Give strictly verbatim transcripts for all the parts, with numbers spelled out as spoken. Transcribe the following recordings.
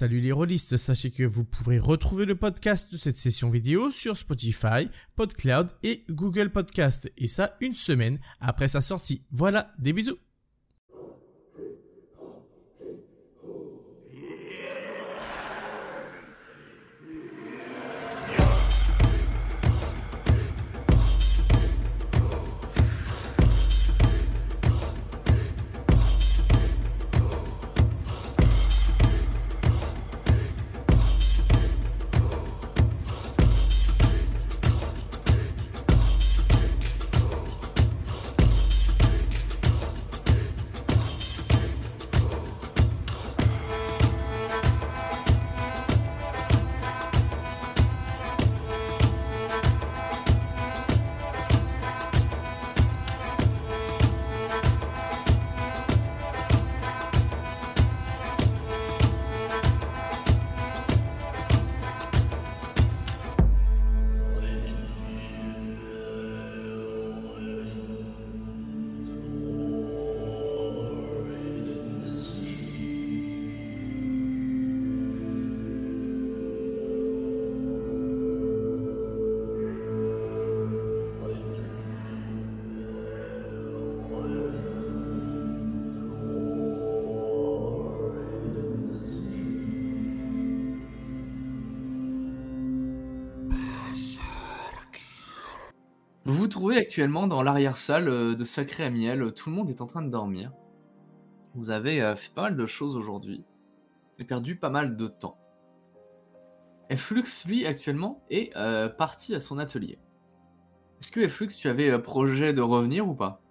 Salut les rôlistes, sachez que vous pourrez retrouver le podcast de cette session vidéo sur Spotify, PodCloud et Google Podcast, et ça une semaine après sa sortie. Voilà, des bisous. Vous vous trouvez actuellement dans l'arrière-salle euh, de Sacré à Miel, tout le monde est en train de dormir. Vous avez euh, fait pas mal de choses aujourd'hui et perdu pas mal de temps. Et Flux, lui, actuellement, est euh, parti à son atelier. Est-ce que Flux, tu avais euh, projet de revenir ou pas?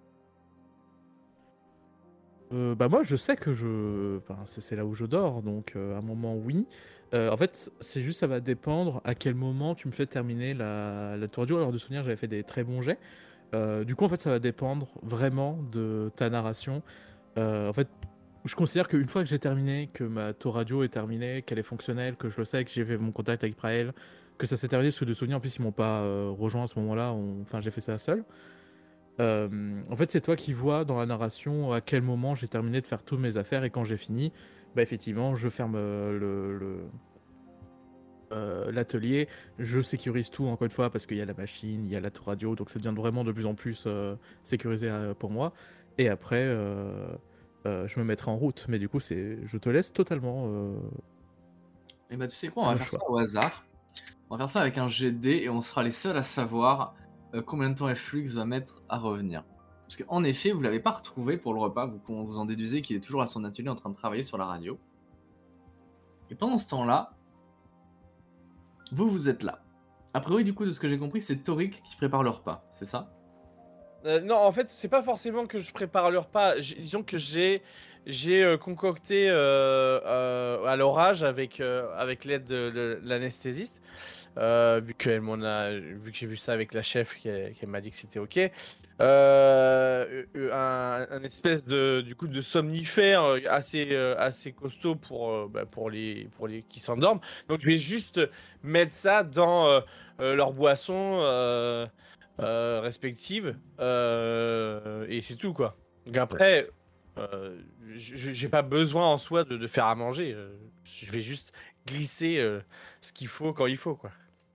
Euh, bah moi je sais que je, enfin, c'est c'est là où je dors, donc euh, à un moment oui. Euh, en fait c'est juste ça va dépendre à quel moment tu me fais terminer la, la tour du haut. Alors de souvenir j'avais fait des très bons jets. Euh, du coup en fait ça va dépendre vraiment de ta narration. Euh, en fait je considère qu'une fois que j'ai terminé, que ma tour radio est terminée, qu'elle est fonctionnelle, que je le sais, que j'ai fait mon contact avec Praël, que ça s'est terminé, parce que de souvenir en plus ils m'ont pas euh, rejoint à ce moment-là, on- enfin j'ai fait ça seul. Euh, en fait, c'est toi qui vois dans la narration à quel moment j'ai terminé de faire toutes mes affaires et quand j'ai fini, bah effectivement, je ferme euh, le, le- euh, l'atelier, je sécurise tout encore une fois parce qu'il y a la machine, il y a la tour radio, donc ça devient vraiment de plus en plus euh, sécurisé euh, pour moi. Et après, euh, euh, je me mettrai en route. Mais du coup, c'est, je te laisse totalement euh, Et bah tu sais quoi, on va le faire ça choix. au hasard. On va faire ça avec un jet de dés et on sera les seuls à savoir euh, combien de temps Flux va mettre à revenir. Parce qu'en effet, vous l'avez pas retrouvé pour le repas, vous, vous en déduisez qu'il est toujours à son atelier en train de travailler sur la radio. Et pendant ce temps-là, vous, vous êtes là. A priori, du coup, de ce que j'ai compris, c'est Torik qui prépare le repas, c'est ça? Euh, non, en fait, c'est pas forcément que je prépare le repas. J'ai- Disons que j'ai j'ai euh, concocté euh, euh, à l'orage avec euh, avec l'aide de, de l'anesthésiste, euh, vu qu'elle m'en a, vu que j'ai vu ça avec la chef, qu'elle qu'elle m'a dit que c'était ok. Euh, euh, un, un espèce de du coup de somnifère euh, assez euh, assez costaud pour euh, bah, pour les pour les qui s'endorment. Donc je vais juste mettre ça dans euh, euh, leur boisson. Euh, euh, respectives, euh, et c'est tout quoi. Donc après, euh, j- j'ai pas besoin en soi de, de faire à manger. euh, je vais juste glisser euh, ce qu'il faut quand il faut quoi.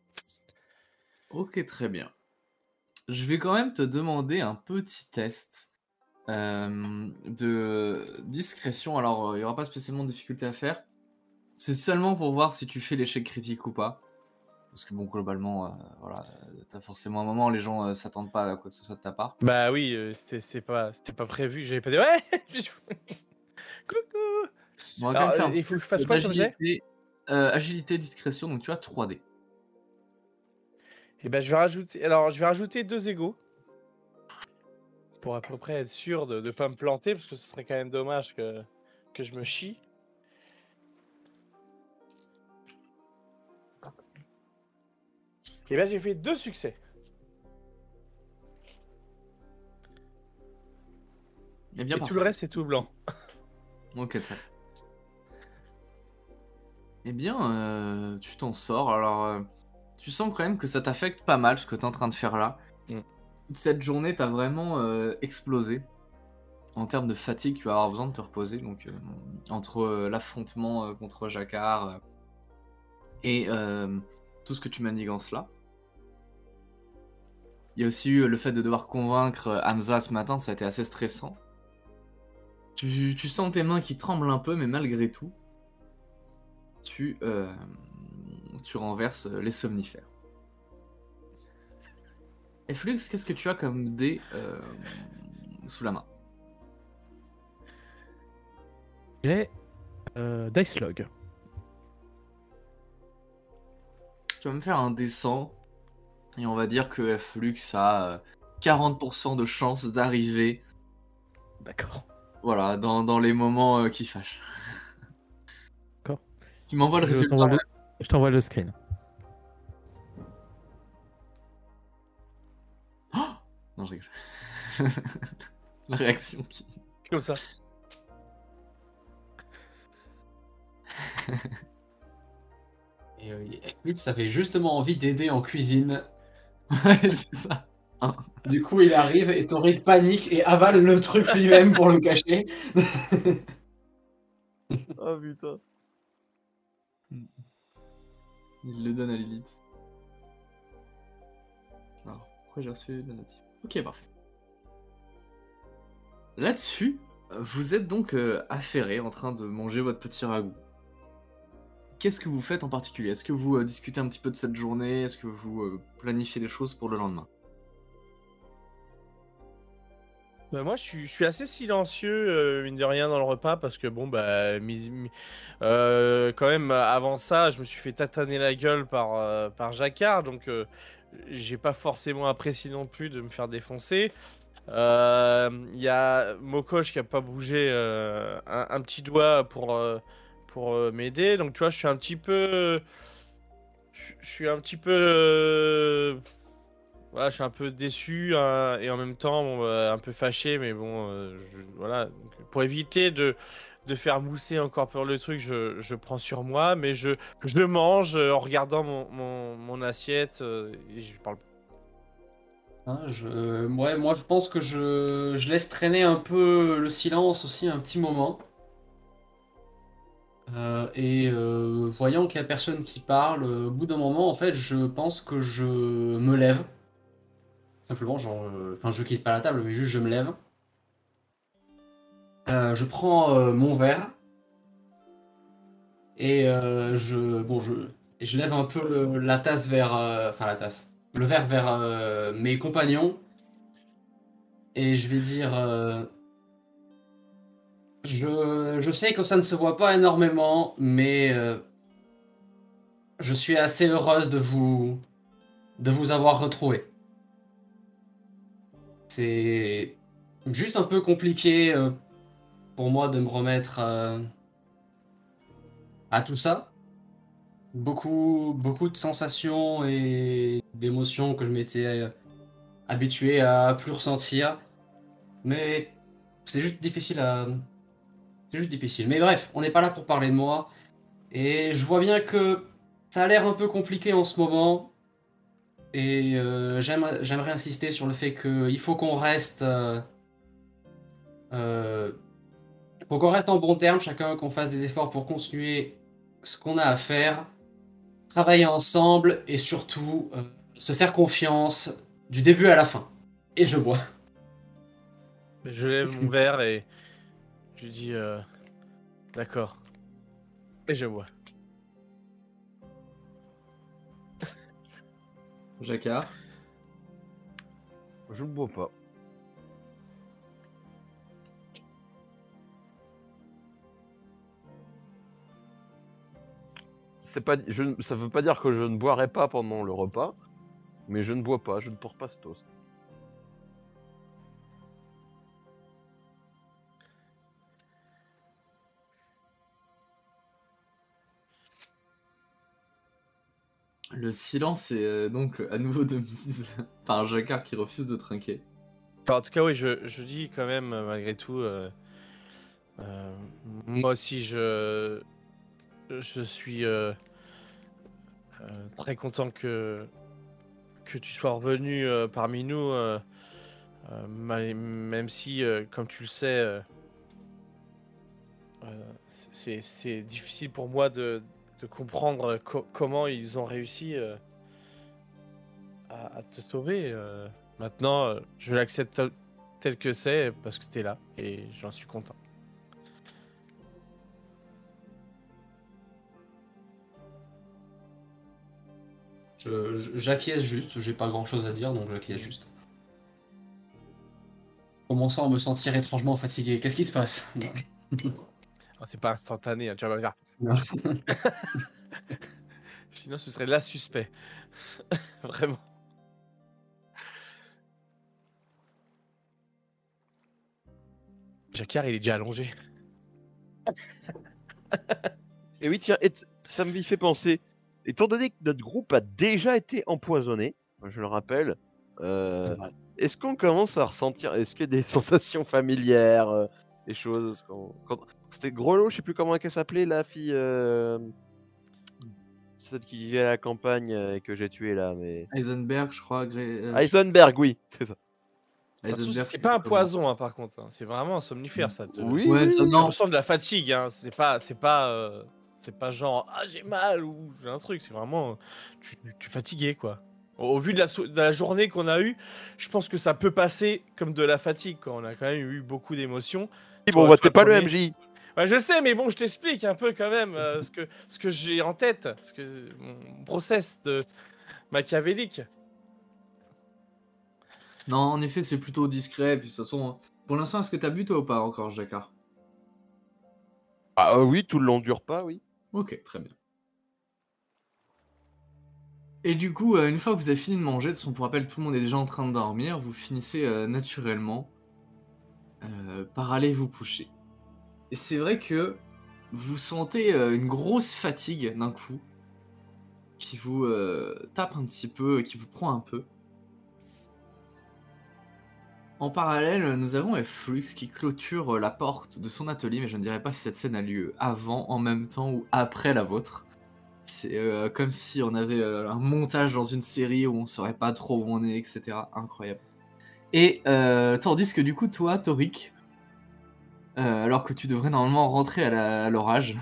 Ok, très bien. Je vais quand même te demander un petit test euh, de discrétion. Alors, euh, il n'y aura pas spécialement de difficulté à faire. C'est seulement pour voir si tu fais l'échec critique ou pas. Parce que bon, globalement, euh, voilà, euh, t'as forcément un moment, les gens euh, s'attendent pas à quoi que ce soit de ta part. Bah oui, euh, c'était c'est pas c'était pas prévu. J'avais pas dit ouais. Coucou. On va quand Alors même faire euh, un il petit faut que je test fasse quoi comme jet? d'agilité, euh, agilité, discrétion, donc tu as trois dés. Et ben je vais rajouter. Alors je vais rajouter deux égaux pour à peu près être sûr de ne pas me planter parce que ce serait quand même dommage que que je me chie. Et ben j'ai fait deux succès. Eh bien, Et parfait. tout le reste c'est tout blanc. Ok, très bien. Eh bien, euh, tu t'en sors. Alors, euh, tu sens quand même que ça t'affecte pas mal ce que t'es en train de faire là. Mm. Toute cette journée, t'as vraiment euh, explosé. en termes de fatigue, tu vas avoir besoin de te reposer. Donc, euh, entre euh, l'affrontement euh, contre Jacquard euh, et euh, tout ce que tu manigances là. Il y a aussi eu le fait de devoir convaincre euh, Hamza ce matin, ça a été assez stressant. Tu, tu sens tes mains qui tremblent un peu, mais malgré tout, tu, euh, tu renverses les somnifères. Et Flux, qu'est-ce que tu as comme dé euh, sous la main? J'ai euh, Dice Log. Tu vas me faire un dé cent, et on va dire que Flux a euh, quarante pour cent de chances d'arriver D'accord. voilà, dans, dans les moments euh, qui fâchent. D'accord. Tu m'envoies le Je résultat. t'envoie le... je t'envoie le screen. Non, je rigole. La réaction qui... Comme ça. Et euh, Luc avait justement envie d'aider en cuisine. Ouais, c'est ça. Du coup, il arrive et Toric panique et avale le truc lui-même pour le cacher. Oh putain. Il le donne à Lilith. Alors, pourquoi j'ai reçu la notif? Ok, parfait. Là-dessus, vous êtes donc euh, affairé en train de manger votre petit ragoût. Qu'est-ce que vous faites en particulier? Est-ce que vous euh, discutez un petit peu de cette journée? Est-ce que vous euh, planifiez des choses pour le lendemain? Bah, moi, je suis, je suis assez silencieux, euh, mine de rien, dans le repas, parce que bon, bah, mis- mis- euh, quand même, avant ça, je me suis fait tataner la gueule par, euh, par Jacquard, donc euh, j'ai pas forcément apprécié non plus de me faire défoncer. Euh, Il y a Mokosh qui a pas bougé euh, un, un petit doigt pour, euh, pour euh, m'aider, donc tu vois, je suis un petit peu. Je je suis un petit peu. euh, Voilà, je suis un peu déçu hein, et en même temps bon, bah, un peu fâché, mais bon, euh, je- voilà. Donc, pour éviter de, de faire mousser encore plus le truc, je, je prends sur moi, mais je, je mange euh, en regardant mon, mon, mon assiette euh, et je parle. Hein, je... ouais, moi, je pense que je... je laisse traîner un peu le silence aussi un petit moment. Euh, et euh, voyant qu'il n'y a personne qui parle, euh, au bout d'un moment, en fait, je pense que je me lève. Simplement, genre, euh, enfin, je quitte pas la table, mais juste je me lève. Euh, je prends euh, mon verre et euh, je, bon, je, et je lève un peu le- la tasse vers, euh, enfin la tasse, le verre vers euh, mes compagnons et je vais dire, euh, je, je sais que ça ne se voit pas énormément, mais euh, je suis assez heureuse de vous, de vous avoir retrouvé. C'est juste un peu compliqué euh, pour moi de me remettre euh, à tout ça. Beaucoup, beaucoup de sensations et d'émotions que je m'étais euh, habitué à plus ressentir. Mais c'est juste difficile à... C'est juste difficile. Mais bref, on n'est pas là pour parler de moi. Et je vois bien que ça a l'air un peu compliqué en ce moment. Et euh, j'aime- j'aimerais insister sur le fait qu'il faut qu'on reste... Euh, euh, faut qu'on reste en bon terme, chacun qu'on fasse des efforts pour continuer ce qu'on a à faire, travailler ensemble et surtout euh, se faire confiance du début à la fin. Et je bois. Je lève mon verre et je dis euh, d'accord. Et je bois. Jacquard. Je ne bois pas. C'est pas, je, ne- ça veut pas dire que je ne boirai pas pendant le repas, mais je ne bois pas, je ne porte pas ce toast. Le silence est euh, donc à nouveau de mise par Jacquard qui refuse de trinquer. Enfin, en tout cas, oui, je, je dis quand même, euh, malgré tout, euh, euh, moi aussi, je, je suis euh, euh, très content que, que tu sois revenu euh, parmi nous. euh, Euh, ma- même si, euh, comme tu le sais, euh, euh, c'est c'est difficile pour moi de, de comprendre co- comment ils ont réussi euh, à, à te sauver. euh. Maintenant, euh, je l'accepte tel, tel que c'est parce que t'es là et j'en suis content. Je- je- J'acquiesce juste, j'ai pas grand chose à dire donc j'acquiesce juste. Commençant à me sentir étrangement fatigué. Qu'est-ce qui se passe? Ah, c'est pas instantané, hein, tu vas me dire. Non. Sinon, ce serait là suspect. Vraiment. Jacquard, il est déjà allongé. Et oui, tiens, et t- ça me fait penser. Étant donné que notre groupe a déjà été empoisonné, je le rappelle, euh, Ouais. est-ce qu'on commence à ressentir, est-ce qu'il y a des sensations familières, euh, des choses quand, quand- C'était Grelot, je sais plus comment elle s'appelait, la fille, euh, celle qui vivait à la campagne euh, et que j'ai tuée là, mais Heisenberg, je crois. Gré... euh, Heisenberg, oui, c'est ça. Attention, Heisenberg, c'est pas un comment poison, hein, par contre. hein. C'est vraiment un somnifère, ça te. Oui, Ouais, oui, ça, oui. Tu non. ressens de la fatigue, hein. C'est pas, c'est pas, euh, c'est pas genre ah j'ai mal ou j'ai un truc. C'est vraiment, euh, tu, tu- tu es fatigué quoi. Au, au vu de la, so- de la journée qu'on a eue, je pense que ça peut passer comme de la fatigue. Quoi. On a quand même eu beaucoup d'émotions. Oui, bon, Toi- bah, toi, t'es pas le premier- M J. Ouais, je sais, mais bon, je t'explique un peu quand même euh, ce que ce que j'ai en tête, ce que mon process de machiavélique. Non, en effet, c'est plutôt discret. Puis de toute façon, hein. Pour l'instant, est-ce que t'as bu toi ou pas encore, Jacquard? Ah oui, tout le long du repas, oui. Ok, très bien. Et du coup, euh, une fois que vous avez fini de manger, de toute façon, pour rappel, tout le monde est déjà en train de dormir, vous finissez euh, naturellement euh, par aller vous coucher. Et c'est vrai que vous sentez euh, une grosse fatigue d'un coup, qui vous euh, tape un petit peu, qui vous prend un peu. En parallèle, nous avons Flux qui clôture euh, la porte de son atelier, mais je ne dirais pas si cette scène a lieu avant, en même temps ou après la vôtre. C'est euh, comme si on avait euh, un montage dans une série où on saurait pas trop où on est, et cetera. Incroyable. Et euh, tandis que du coup, toi, Torik, euh, alors que tu devrais normalement rentrer à la- à l'orage,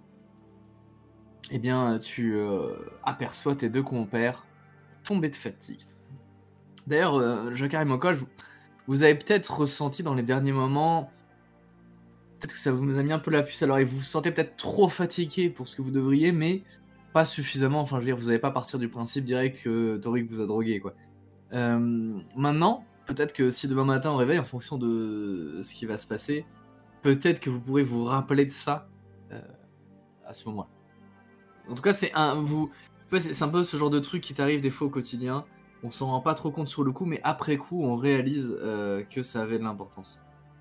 eh bien, tu euh, aperçois tes deux compères tombés de fatigue. D'ailleurs, euh, Jacquard et Moko, je- vous avez peut-être ressenti dans les derniers moments, peut-être que ça vous a mis un peu la puce à l'oreille, vous vous sentez peut-être trop fatigué pour ce que vous devriez, mais pas suffisamment, enfin je veux dire, vous n'allez pas partir du principe direct que Torik vous a drogué, quoi. Euh, maintenant, peut-être que si demain matin on réveille, en fonction de ce qui va se passer, peut-être que vous pourrez vous rappeler de ça euh, à ce moment-là. En tout cas, c'est un, vous, ouais, c'est c'est un peu ce genre de truc qui t'arrive des fois au quotidien. On s'en rend pas trop compte sur le coup, mais après coup, on réalise euh, que ça avait de l'importance.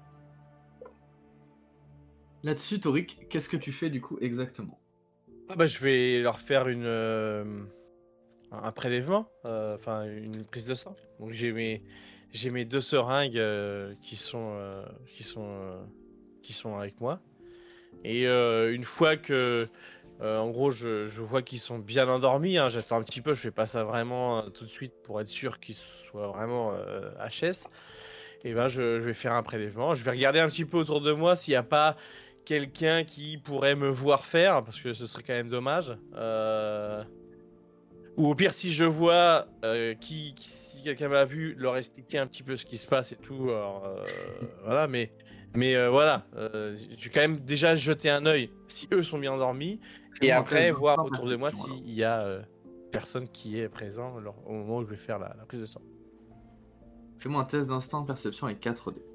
Là-dessus, Torik, qu'est-ce que tu fais du coup exactement? Ah bah, je vais leur faire une, euh, un un prélèvement, euh, enfin une prise de sang. Donc j'ai mes, j'ai mes deux seringues euh, qui sont, euh, qui sont, euh, qui sont avec moi. Et euh, une fois que, euh, en gros, je, je vois qu'ils sont bien endormis, hein, j'attends un petit peu, je fais pas ça vraiment euh, tout de suite pour être sûr qu'ils soient vraiment euh, H S. Et ben je, je vais faire un prélèvement. Je vais regarder un petit peu autour de moi s'il n'y a pas quelqu'un qui pourrait me voir faire, parce que ce serait quand même dommage. Euh, Ou au pire, si je vois euh, qui, qui- si quelqu'un m'a vu, leur expliquer un petit peu ce qui se passe et tout. Alors, euh, voilà, mais, mais euh, voilà, euh, j'ai quand même déjà jeté un œil si eux sont bien endormis, et Fais-moi un après test voir d'instinct autour de moi perception, alors. s'il y a euh, personne qui est présent lors- au moment où je vais faire la, la prise de sang. Fais-moi un test d'instinct perception avec quatre dés.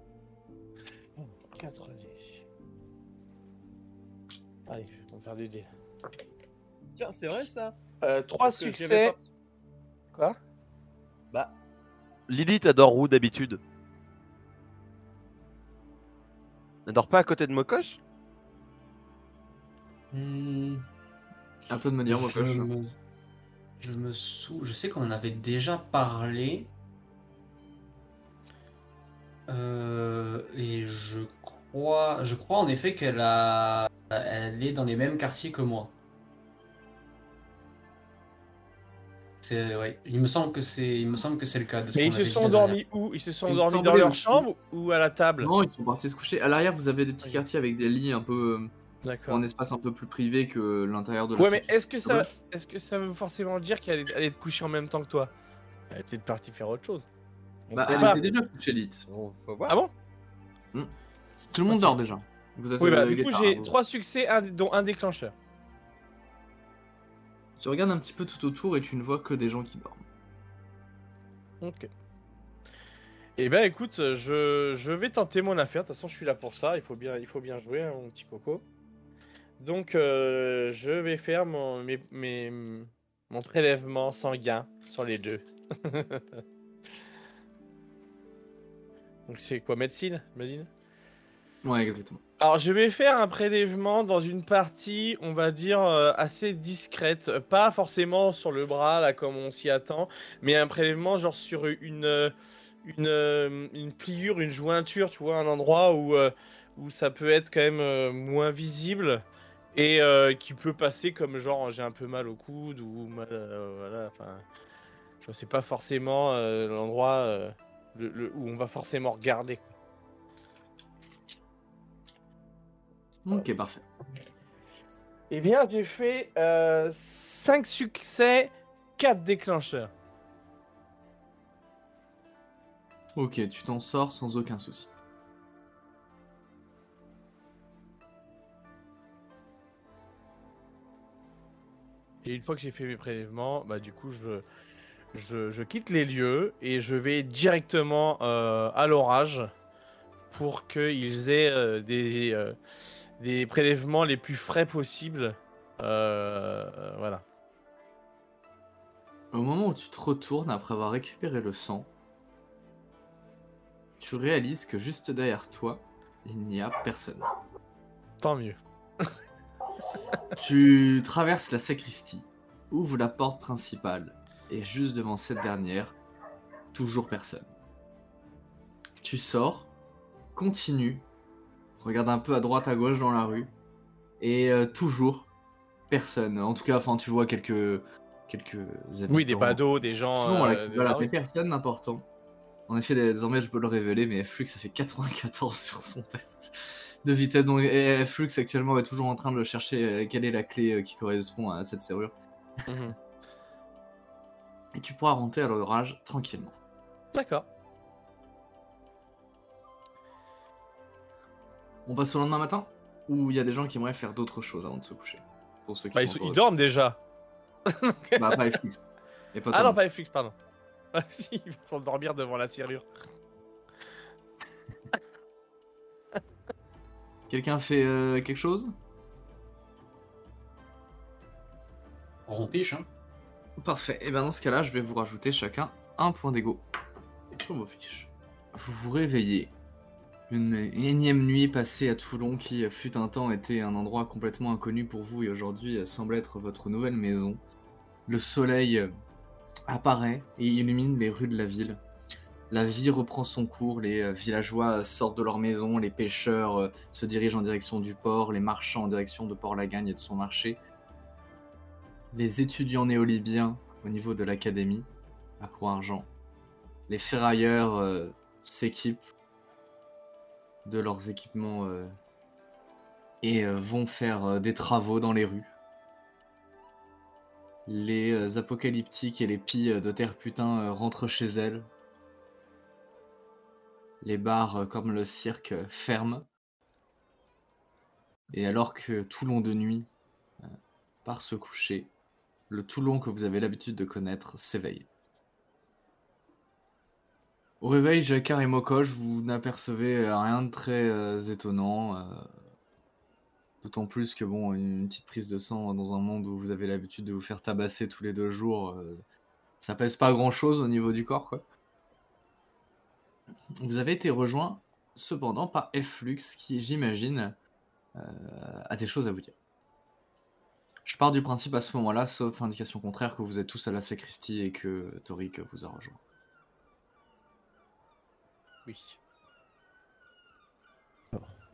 quatre dés. Allez, on va faire des dés. Tiens, c'est vrai ça. Euh, trois Parce que j'avais succès. pas- Quoi? Bah, Lilith adore où d'habitude? Elle dort pas à côté de Mokosh? Hmm, À toi de me dire, moi, je, me... je me sou... Je sais qu'on en avait déjà parlé. Euh, et je crois, je crois en effet qu'elle a, elle est dans les mêmes quartiers que moi. C'est ouais. Il me semble que c'est, il me semble que c'est le cas de ce Mais qu'on ils se avait dit sont la dernière endormis où? Ils se sont Il me endormis dans semblait leur aussi. chambre ou à la table? Non, ils sont partis se coucher. À l'arrière, vous avez des petits Ok. quartiers avec des lits un peu. euh, Pour D'accord. un espace un peu plus privé que l'intérieur de la Ouais, mais sacristie. est-ce que ça, est-ce que ça veut forcément dire qu'elle est allée te coucher en même temps que toi? Elle est peut-être partie faire autre chose. On Bah, sait elle pas. était déjà couchée, Lith. Bon, faut voir. Ah bon? Tout le monde Ok. dort déjà. Vous êtes, Oui, bah euh, du il est coup tard, j'ai hein. trois succès, un- dont un déclencheur. Tu regardes un petit peu tout autour et tu ne vois que des gens qui dorment. Ok. Et ben écoute, je, je vais tenter mon affaire. De toute façon, je suis là pour ça. Il faut bien, il faut bien jouer, hein, mon petit coco. Donc, euh, je vais faire mon, mes, mes- mon prélèvement sanguin sur les deux. Donc, c'est quoi, médecine, médecine? Ouais, exactement. Alors, je vais faire un prélèvement dans une partie, on va dire, euh, assez discrète. Pas forcément sur le bras, là, comme on s'y attend, mais un prélèvement, genre, sur une, euh, une, euh, une pliure, une jointure, tu vois, un endroit où, euh, où ça peut être quand même euh, moins visible et euh, qui peut passer comme, genre, j'ai un peu mal au coude ou mal, euh, voilà, enfin, tu vois, c'est pas forcément euh, l'endroit euh, le- le- où on va forcément regarder. Ok, parfait. Eh bien, j'ai fait cinq succès, quatre déclencheurs. Ok, tu t'en sors sans aucun souci. Et une fois que j'ai fait mes prélèvements, bah du coup, je, je, je quitte les lieux et je vais directement euh, à l'orage pour qu'ils aient euh, des, euh, des prélèvements les plus frais possibles. Euh, euh, voilà. Au moment où tu te retournes après avoir récupéré le sang, tu réalises que juste derrière toi, il n'y a personne. Tant mieux. Tu traverses la sacristie, ouvres la porte principale, et juste devant cette dernière, toujours personne. Tu sors, continue, regarde un peu à droite à gauche dans la rue, et euh, toujours personne. En tout cas, enfin, tu vois quelques quelques habitants. Oui, des badauds, des gens Effectivement, voilà, euh, qui de baladent, la mais rue. personne d'important. En effet, désormais, je peux le révéler, mais Flux a fait quatre-vingt-quatorze sur son test de vitesse. Donc, et Flux actuellement est toujours en train de chercher euh, quelle est la clé euh, qui correspond à cette serrure. Mhm. Et tu pourras rentrer à l'orage tranquillement. D'accord. On passe au lendemain matin? Ou il y a des gens qui aimeraient faire d'autres choses avant de se coucher? Pour ceux qui Bah, ils, sont sont- encore ils dorment déjà. eux. Bah, pas Flux. Et pas Ah toi, non, non. pas F X, pardon. Ah si, ils vont s'endormir devant la serrure. Quelqu'un fait euh, quelque chose? Rompiche, hein. Parfait. Et bien dans ce cas-là, je vais vous rajouter chacun un point d'ego sur vos fiches. Vous vous réveillez. Une énième nuit passée à Toulon qui fut un temps était un endroit complètement inconnu pour vous et aujourd'hui semble être votre nouvelle maison. Le soleil apparaît et illumine les rues de la ville. La vie reprend son cours, les villageois sortent de leur maison, les pêcheurs se dirigent en direction du port, les marchands en direction de Port-Lagagne et de son marché. Les étudiants néo-libyens au niveau de l'académie, à Croix-Argent. Les ferrailleurs euh, s'équipent de leurs équipements euh, et euh, vont faire euh, des travaux dans les rues. Les euh, apocalyptiques et les pies de terre putain euh, rentrent chez elles. Les bars euh, comme le cirque euh, ferment. Et alors que Toulon de nuit euh, part se coucher, le Toulon que vous avez l'habitude de connaître s'éveille. Au réveil, Jacquard et Mokosh, vous n'apercevez rien de très euh, étonnant. Euh, D'autant plus que, bon, une petite prise de sang dans un monde où vous avez l'habitude de vous faire tabasser tous les deux jours, euh, ça pèse pas grand-chose au niveau du corps, quoi. Vous avez été rejoint, cependant, par Flux, qui, j'imagine, euh, a des choses à vous dire. Je pars du principe à ce moment-là, sauf indication contraire, que vous êtes tous à la sacristie et que Toric vous a rejoint. Oui.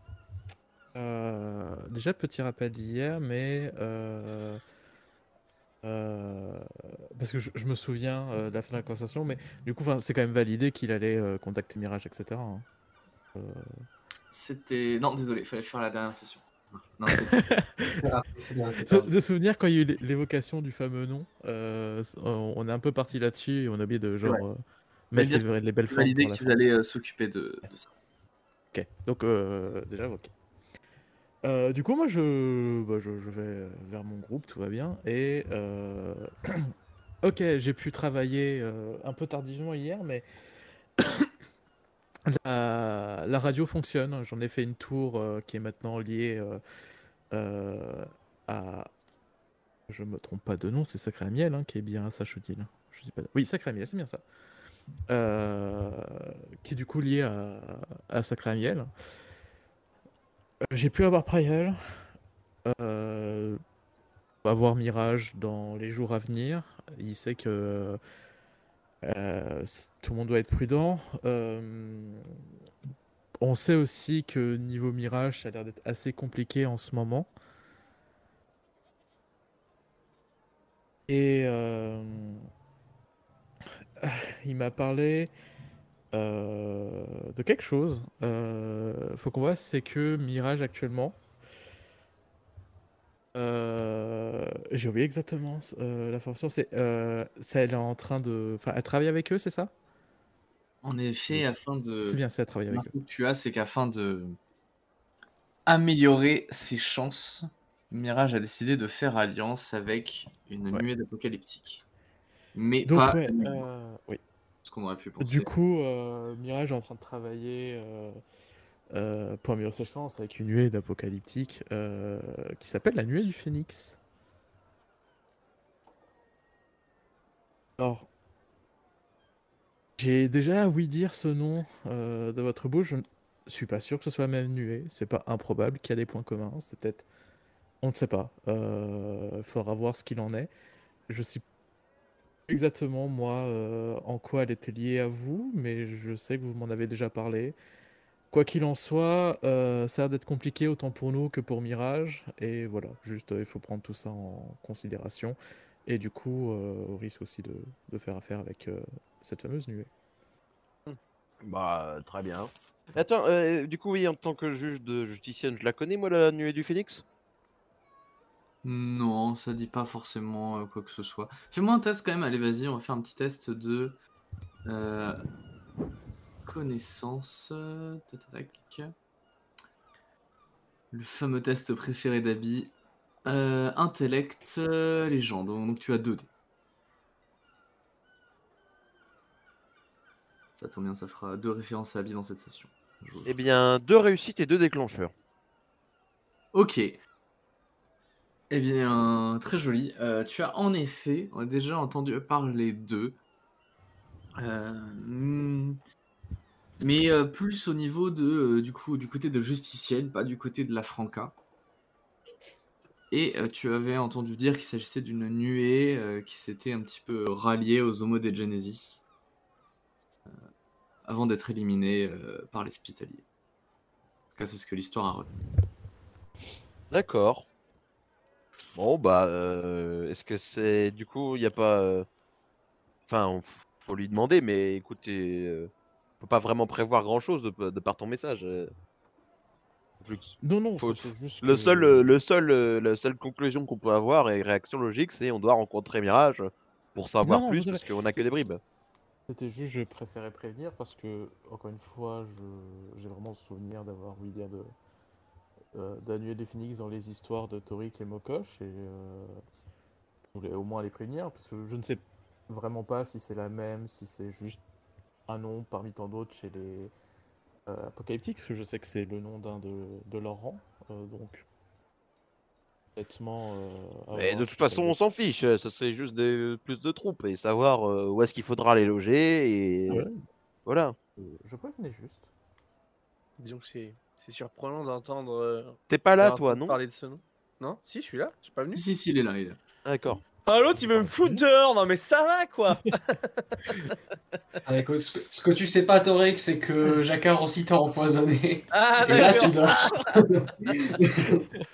Euh, déjà, petit rappel d'hier, mais euh, Euh, Parce que je, je me souviens euh, de la fin de la conversation, mais du coup, 'fin, c'est quand même validé qu'il allait euh, contacter Mirage, et cetera hein. Euh, C'était. Non, désolé, il fallait faire la dernière session. Non, c'était. C'est raté, c'est raté, De, pardon. de souvenir quand il y a eu l'é- l'évocation du fameux nom, euh, on, on est un peu parti là-dessus et on a oublié de genre euh, Mais mettre bien les, les belles C'est formes validé pour la qu'ils fin. allaient euh, s'occuper de, de ça. Ok, donc euh, déjà ok. Euh, du coup, moi je, bah, je, je vais vers mon groupe, tout va bien. Et euh, ok, j'ai pu travailler euh, un peu tardivement hier, mais la, la radio fonctionne. J'en ai fait une tour euh, qui est maintenant liée euh, euh, à. Je me trompe pas de nom, c'est Sacré à Miel, hein, qui est bien à Sachodil. Je dis pas... Oui, Sacré à Miel, c'est bien ça. Euh, Qui est du coup lié à, à Sacré à Miel. Euh, J'ai pu avoir Priel. Euh, On va voir Mirage dans les jours à venir. Il sait que euh, s- tout le monde doit être prudent. Euh, on sait aussi que niveau Mirage, ça a l'air d'être assez compliqué en ce moment. Et euh, il m'a parlé euh, de quelque chose. Euh, faut qu'on voit, c'est que Mirage actuellement. euh, J'ai oublié exactement euh, la formation. C'est, euh, ça, elle est en train de, enfin, elle travaille avec eux, c'est ça? En effet, afin de. C'est bien, c'est elle travaille avec eux. L'info que tu as, c'est qu'afin de améliorer ses chances, Mirage a décidé de faire alliance avec une Ouais. nuée d'apocalyptiques. Mais Donc pas ouais, une nuée, euh, oui. ce qu'on aurait pu Du penser. coup, euh, Mirage est en train de travailler euh, euh, pour améliorer ses chances avec une nuée d'apocalyptique euh, qui s'appelle la nuée du Phénix. Alors, j'ai déjà ouï dire ce nom euh, de votre bouche. Je ne suis pas sûr que ce soit la même nuée. C'est pas improbable qu'il y a des points communs. C'est peut-être. On ne sait pas. Il faudra voir ce qu'il en est. Je sais plus exactement, moi, euh, en quoi elle était liée à vous, mais je sais que vous m'en avez déjà parlé. Quoi qu'il en soit, euh, ça a l'air d'être compliqué autant pour nous que pour Mirage. Et voilà, juste euh, il faut prendre tout ça en considération. Et du coup, euh, au risque aussi de, de faire affaire avec euh, cette fameuse nuée. Bah, très bien. Attends, euh, du coup, oui, en tant que juge de justicienne, je la connais, moi, la nuée du Phénix? Non, ça dit pas forcément euh, quoi que ce soit. Fais-moi un test quand même, allez vas-y, on va faire un petit test de euh, connaissance. euh, tac, tac, tac. Le fameux test préféré d'Abby. Euh, intellect, euh, légende, donc tu as deux dés. Ça tombe bien, ça fera deux références à Abby dans cette session. Je vous- Eh bien, deux réussites et deux déclencheurs. Ok. Eh bien, très joli. Euh, tu as en effet on a déjà entendu parler d'eux. Euh, hmm, mais euh, plus au niveau de, euh, du coup, du côté de Justicienne, pas du côté de la Franca. Et euh, tu avais entendu dire qu'il s'agissait d'une nuée euh, qui s'était un petit peu ralliée aux Homo de Genesis euh, avant d'être éliminée euh, par les Spitaliers. En tout cas, c'est ce que l'histoire a retenu. D'accord. Bon, bah, euh, est-ce que c'est... Du coup, il n'y a pas... euh, Enfin, on- faut lui demander, mais écoutez, euh, on peut pas vraiment prévoir grand-chose de, de par ton message. euh. Flux. Non, non, Faut- c'était juste Le que... seul, euh, le seul, euh, la seule conclusion qu'on peut avoir et réaction logique, c'est on doit rencontrer Mirage pour savoir Non, non, plus, vous avez- parce qu'on a que des bribes. C'était juste, je préférais prévenir parce que, encore une fois, je- j'ai vraiment le souvenir d'avoir ouï dire de, euh, d'annuler des Phoenix dans les histoires de Torik et Mokosh et euh, je voulais au moins les prévenir parce que je ne sais vraiment pas si c'est la même, si c'est juste un nom parmi tant d'autres chez les euh, Apocalyptiques, parce que je sais que c'est le nom d'un de, de leur rang, euh, donc honnêtement. euh, à Mais voir de si toute je façon, peux- on s'en fiche. Ça c'est juste des, plus de troupes et savoir euh, où est-ce qu'il faudra les loger et Ouais, voilà. euh, je prévenais juste. Disons que c'est c'est surprenant d'entendre euh, T'es pas là, d'avoir toi, entendu non? parler de ce nom. Non? Si, je suis là, je suis pas venu. Si, si, si, il est là, il est là. Ah, d'accord. Ah, l'autre, il veut me foutre dehors. Non, mais ça va, quoi. Ah, écoute, ce, que, ce que tu sais pas, Torek, c'est que Jacquard aussi t'a empoisonné. Ah, Et là, tu d'accord. dors.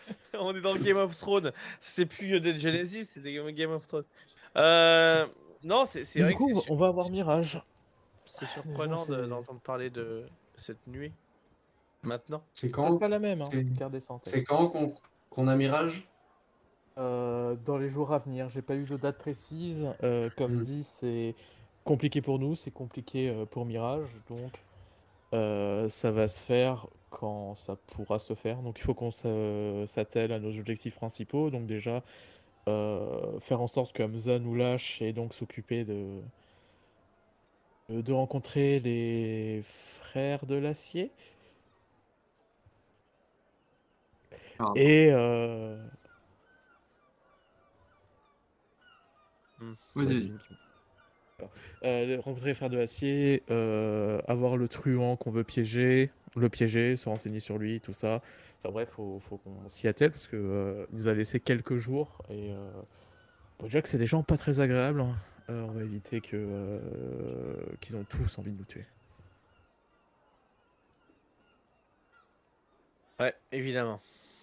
On est dans le Game of Thrones. C'est plus de Genesis, c'est des Game of Thrones. Euh, non, c'est c'est Du vrai que coup, c'est on va- su- on va avoir Mirage. c'est surprenant c'est- de- d'entendre parler de cette nuit. Maintenant. C'est Peut-être quand pas la même, hein. c'est- Gardez ça en tête. C'est quand qu'on qu'on a Mirage? Euh, dans les jours à venir, j'ai pas eu de date précise. Euh, comme Mm. dit, c'est compliqué pour nous, c'est compliqué euh, pour Mirage, donc euh, ça va se faire quand ça pourra se faire. Donc il faut qu'on s'a- s'attelle à nos objectifs principaux. Donc déjà, euh, faire en sorte que Hamza nous lâche et donc s'occuper de, de rencontrer les frères de l'acier. Ah. Et euh, Vas-y, Ouais, vas-y. Jim qui- Euh, rencontrer les frères de l'acier, euh, avoir le truand qu'on veut piéger, le piéger, se renseigner sur lui, tout ça. Enfin bref, faut, faut qu'on s'y attelle parce que euh, il nous a laissé quelques jours et euh, bon, déjà que c'est des gens pas très agréables. Hein. Euh, on va éviter que euh, qu'ils ont tous envie de nous tuer. Ouais, évidemment.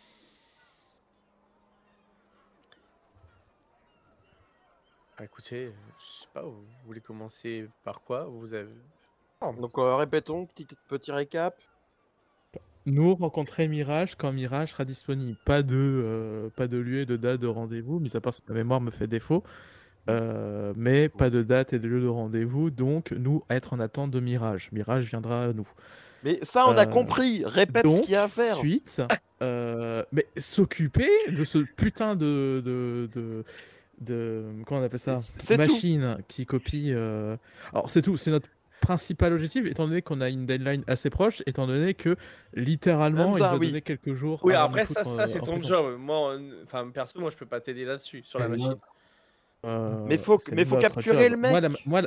Ah, écoutez, euh, je sais pas, vous voulez commencer par quoi? Vous avez. Donc euh, répétons, petit, petit récap. Nous rencontrer Mirage quand Mirage sera disponible. Pas de, euh, pas de lieu et de date de rendez-vous, mis à part si ma mémoire me fait défaut. Euh, mais pas de date et de lieu de rendez-vous, donc nous être en attente de Mirage. Mirage viendra à nous. Mais ça, on a Euh, compris. Répète ce Donc, qu'il y a à faire. suite, euh, mais s'occuper de ce putain de, de, de, de- comment on appelle ça, C'est tout. machine qui copie. euh, Alors c'est tout, c'est notre principal objectif, étant donné qu'on a une deadline assez proche, étant donné que littéralement il Hamza, nous a oui. donné quelques jours. Oui, avant de après, nous ça, foutre, ça euh, c'est en ton prison. job. Moi, euh, enfin, perso, moi, je peux pas t'aider là-dessus, sur la Et machine. moi, Euh, Mais faut- c'est mais faut notre capturer job. le mec. Moi, la, moi, la-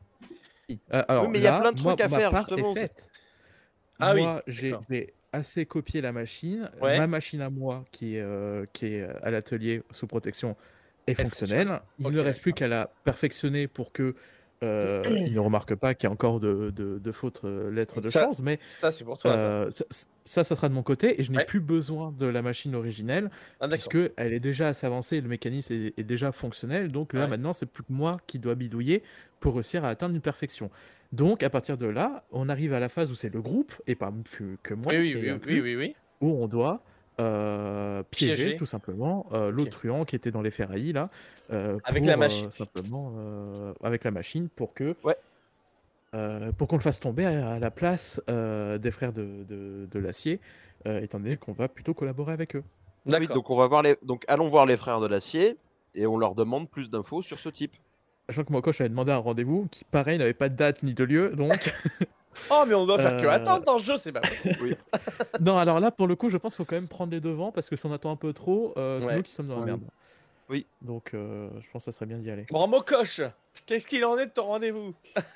Euh, alors mais il y a là, plein de moi, trucs à ma faire, part justement, est c'est- faite. Ah oui, Moi, j'ai d'accord. j'ai assez copié la machine. Ouais. Ma machine à moi, qui est, euh, qui est à l'atelier sous protection, est Elle fonctionnelle. Il Ok, ne reste plus d'accord. qu'à la perfectionner pour que euh, il ne remarque pas qu'il y a encore de, de, de fautes euh, lettres de Ça- chance. Mais Ça, c'est pour toi, ça. euh, ça, ça, ça sera de mon côté et je n'ai Ouais. plus besoin de la machine originelle Ah, d'accord. puisque elle est déjà assez avancée, le mécanisme est, est déjà fonctionnel. Donc là, Ouais. maintenant, c'est plus que moi qui dois bidouiller pour réussir à atteindre une perfection. Donc, à partir de là, on arrive à la phase où c'est le groupe et pas plus que moi Oui, oui, qui est oui, inclus, oui, oui, oui. où on doit euh, piéger, Piéger. tout simplement euh, l'autre truand qui était dans les ferraillis là, euh, Avec pour, la euh, machine. simplement euh, avec la machine pour que Ouais. euh, pour qu'on le fasse tomber à, à la place euh, des frères de, de, de l'acier, euh, étant donné qu'on va plutôt collaborer avec eux. Oui, D'accord. donc on va voir les. Donc allons voir les frères de l'acier et on leur demande plus d'infos sur ce type. Sachant que moi, quand j'avais demandé un rendez-vous, qui pareil n'avait pas de date ni de lieu, donc Oh, mais on doit faire que Euh, attendre dans ce jeu, c'est pas possible. Oui. non. Alors là, pour le coup, je pense qu'il faut quand même prendre les devants parce que si on attend un peu trop, euh, c'est Ouais. nous qui sommes dans la Ouais. merde. Oui. Donc, euh, je pense que ça serait bien d'y aller. Bravo, coche. Qu'est-ce qu'il en est de ton rendez-vous?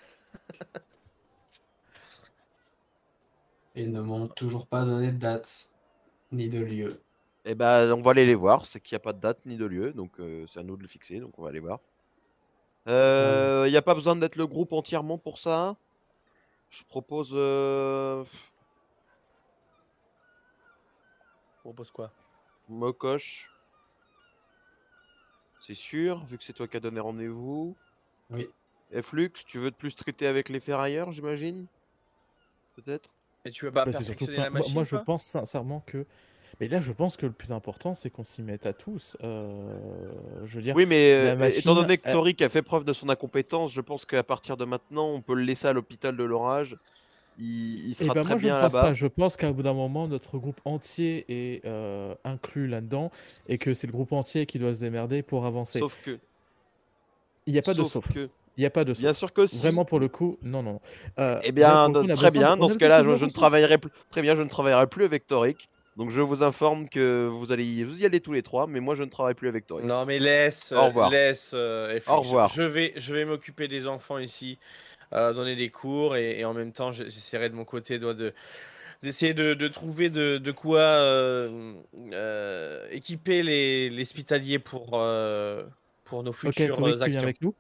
Ils ne m'ont toujours pas donné de date ni de lieu. Et ben, on va aller les voir. C'est qu'il n'y a pas de date ni de lieu, donc euh, c'est à nous de le fixer. Donc on va aller voir. Euh, Il n'y a pas besoin d'être le groupe entièrement pour ça. Je propose. Euh... Propose quoi? Mokosh. C'est sûr, vu que c'est toi qui as donné rendez-vous. Oui. Et Flux, tu veux de plus traiter avec les ferrailleurs, j'imagine? Peut-être? Et tu veux pas Bah, c'est surtout, perfectionner enfin, la moi, machine, moi, je toi pense sincèrement que. Mais là, je pense que le plus important, c'est qu'on s'y mette à tous. Euh, je veux dire, Oui, mais la euh, machine, étant donné que elle- Toric a fait preuve de son incompétence, je pense qu'à partir de maintenant, on peut le laisser à l'hôpital de l'orage. Il, il Eh sera ben, très moi, je bien ne pense là-bas. pas. Je pense qu'à bout d'un moment, notre groupe entier est euh, inclus là-dedans et que c'est le groupe entier qui doit se démerder pour avancer. Sauf que. Il n'y a pas de sauf sauf. que. Il n'y a pas de sauf. Bien sûr que si. Vraiment, pour le coup, non, non. Euh, Eh là, bien, pour le coup, on a très besoin bien. de- on Dans a ce besoin cas-là, de je, nos je ne ressources. travaillerai plus. Très bien, je ne travaillerai plus avec Toric. Donc je vous informe que vous allez y... vous y allez tous les trois, mais moi je ne travaille plus avec Toric. Non, mais laisse. Au euh, revoir. Laisse. euh, F X. Au revoir. Je vais, je vais m'occuper des enfants ici, euh, donner des cours et, et en même temps, je- j'essaierai de mon côté de, de- d'essayer de, de trouver de, de quoi euh, euh, équiper les, les hospitaliers pour, euh, pour nos Ok, futures Toric, tu viens actions. avec nous.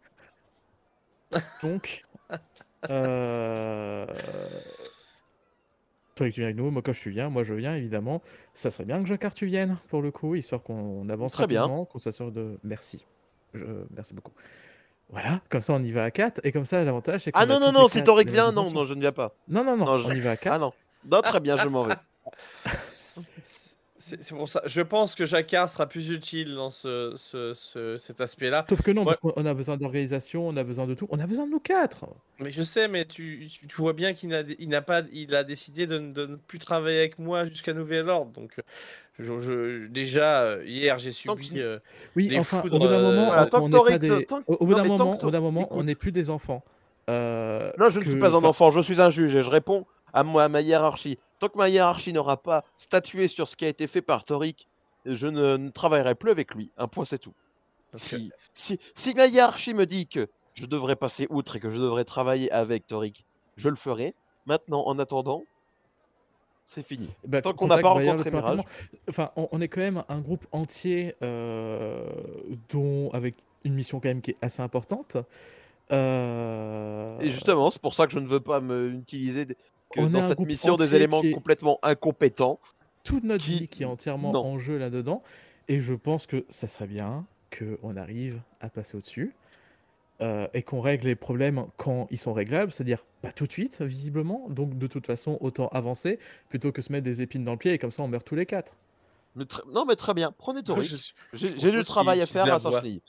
Donc, euh, Toi, tu viens avec nous, Mokosh, tu viens, moi je viens, évidemment. Ça serait bien que Jacquard, tu viennes, pour le coup, histoire qu'on avance Très bien. rapidement, qu'on s'assure de... Merci. Je... Merci beaucoup. Voilà, comme ça on y va à quatre, et comme ça l'avantage c'est qu'on Ah a non, non, toutes non, les si quatre Toric les mêmes vient, non, intentions. non, je ne viens pas. Non, non, non, Non, je- on y va à Ah quatre. non. Non, très bien, je m'en vais. C'est c'est pour ça. Je pense que Jacquard sera plus utile dans ce, ce- ce- cet aspect-là. Sauf que non, Ouais. parce qu'on a besoin d'organisation, on a besoin de tout, on a besoin de nous quatre. Mais je sais, mais tu, tu- tu vois bien qu'il n'a il n'a pas, il a décidé de, ne- de ne plus travailler avec moi jusqu'à nouvel ordre. Donc, euh, je, je- déjà euh, hier, j'ai Tant que- subi euh, Oui, les enfin, au foudres. bout d'un moment, euh, Voilà, on- tant on que n'est pas Toric ne- des... tant que- Au au bout non, d'un mais tant moment, que au bout d'un Tor- moment, on écoute. n'est plus des enfants. Euh, Non, je ne suis que- pas un enfin, enfant, je suis un juge et je réponds à, moi, à ma hiérarchie. Tant que ma hiérarchie n'aura pas statué sur ce qui a été fait par Toric, je ne, ne travaillerai plus avec lui. Un point, c'est tout. donc, Si, si, si ma hiérarchie me dit que je devrais passer outre et que je devrais travailler avec Toric, je le ferai. Maintenant, en attendant, c'est fini. bah, Tant qu'on n'a contacte pas Bayer le rencontré plus Mirage. rapidement. Enfin, on, on est quand même un groupe entier, euh, dont avec une mission quand même qui est assez importante. Euh, Et justement, c'est pour ça que je ne veux pas me utiliser des- que On est dans un cette groupe mission des entier éléments qui est- complètement incompétents. toute notre qui- vie qui est entièrement non. en jeu là-dedans. Et je pense que ça serait bien qu'on arrive à passer au-dessus. euh, et qu'on règle les problèmes quand ils sont réglables, c'est-à-dire pas tout de suite, visiblement. Donc de toute façon, autant avancer plutôt que se mettre des épines dans le pied et comme ça on meurt tous les quatre. Mais tr- Non, mais très bien. Prenez je Toric. suis- J'ai je j'ai du propose travail qu'il à utilise faire la à voix. Saint-Chenille.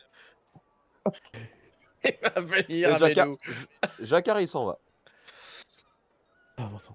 Il va venir Et à Jacquard, Melou. J- Jacquard, il s'en va. Pas avançant.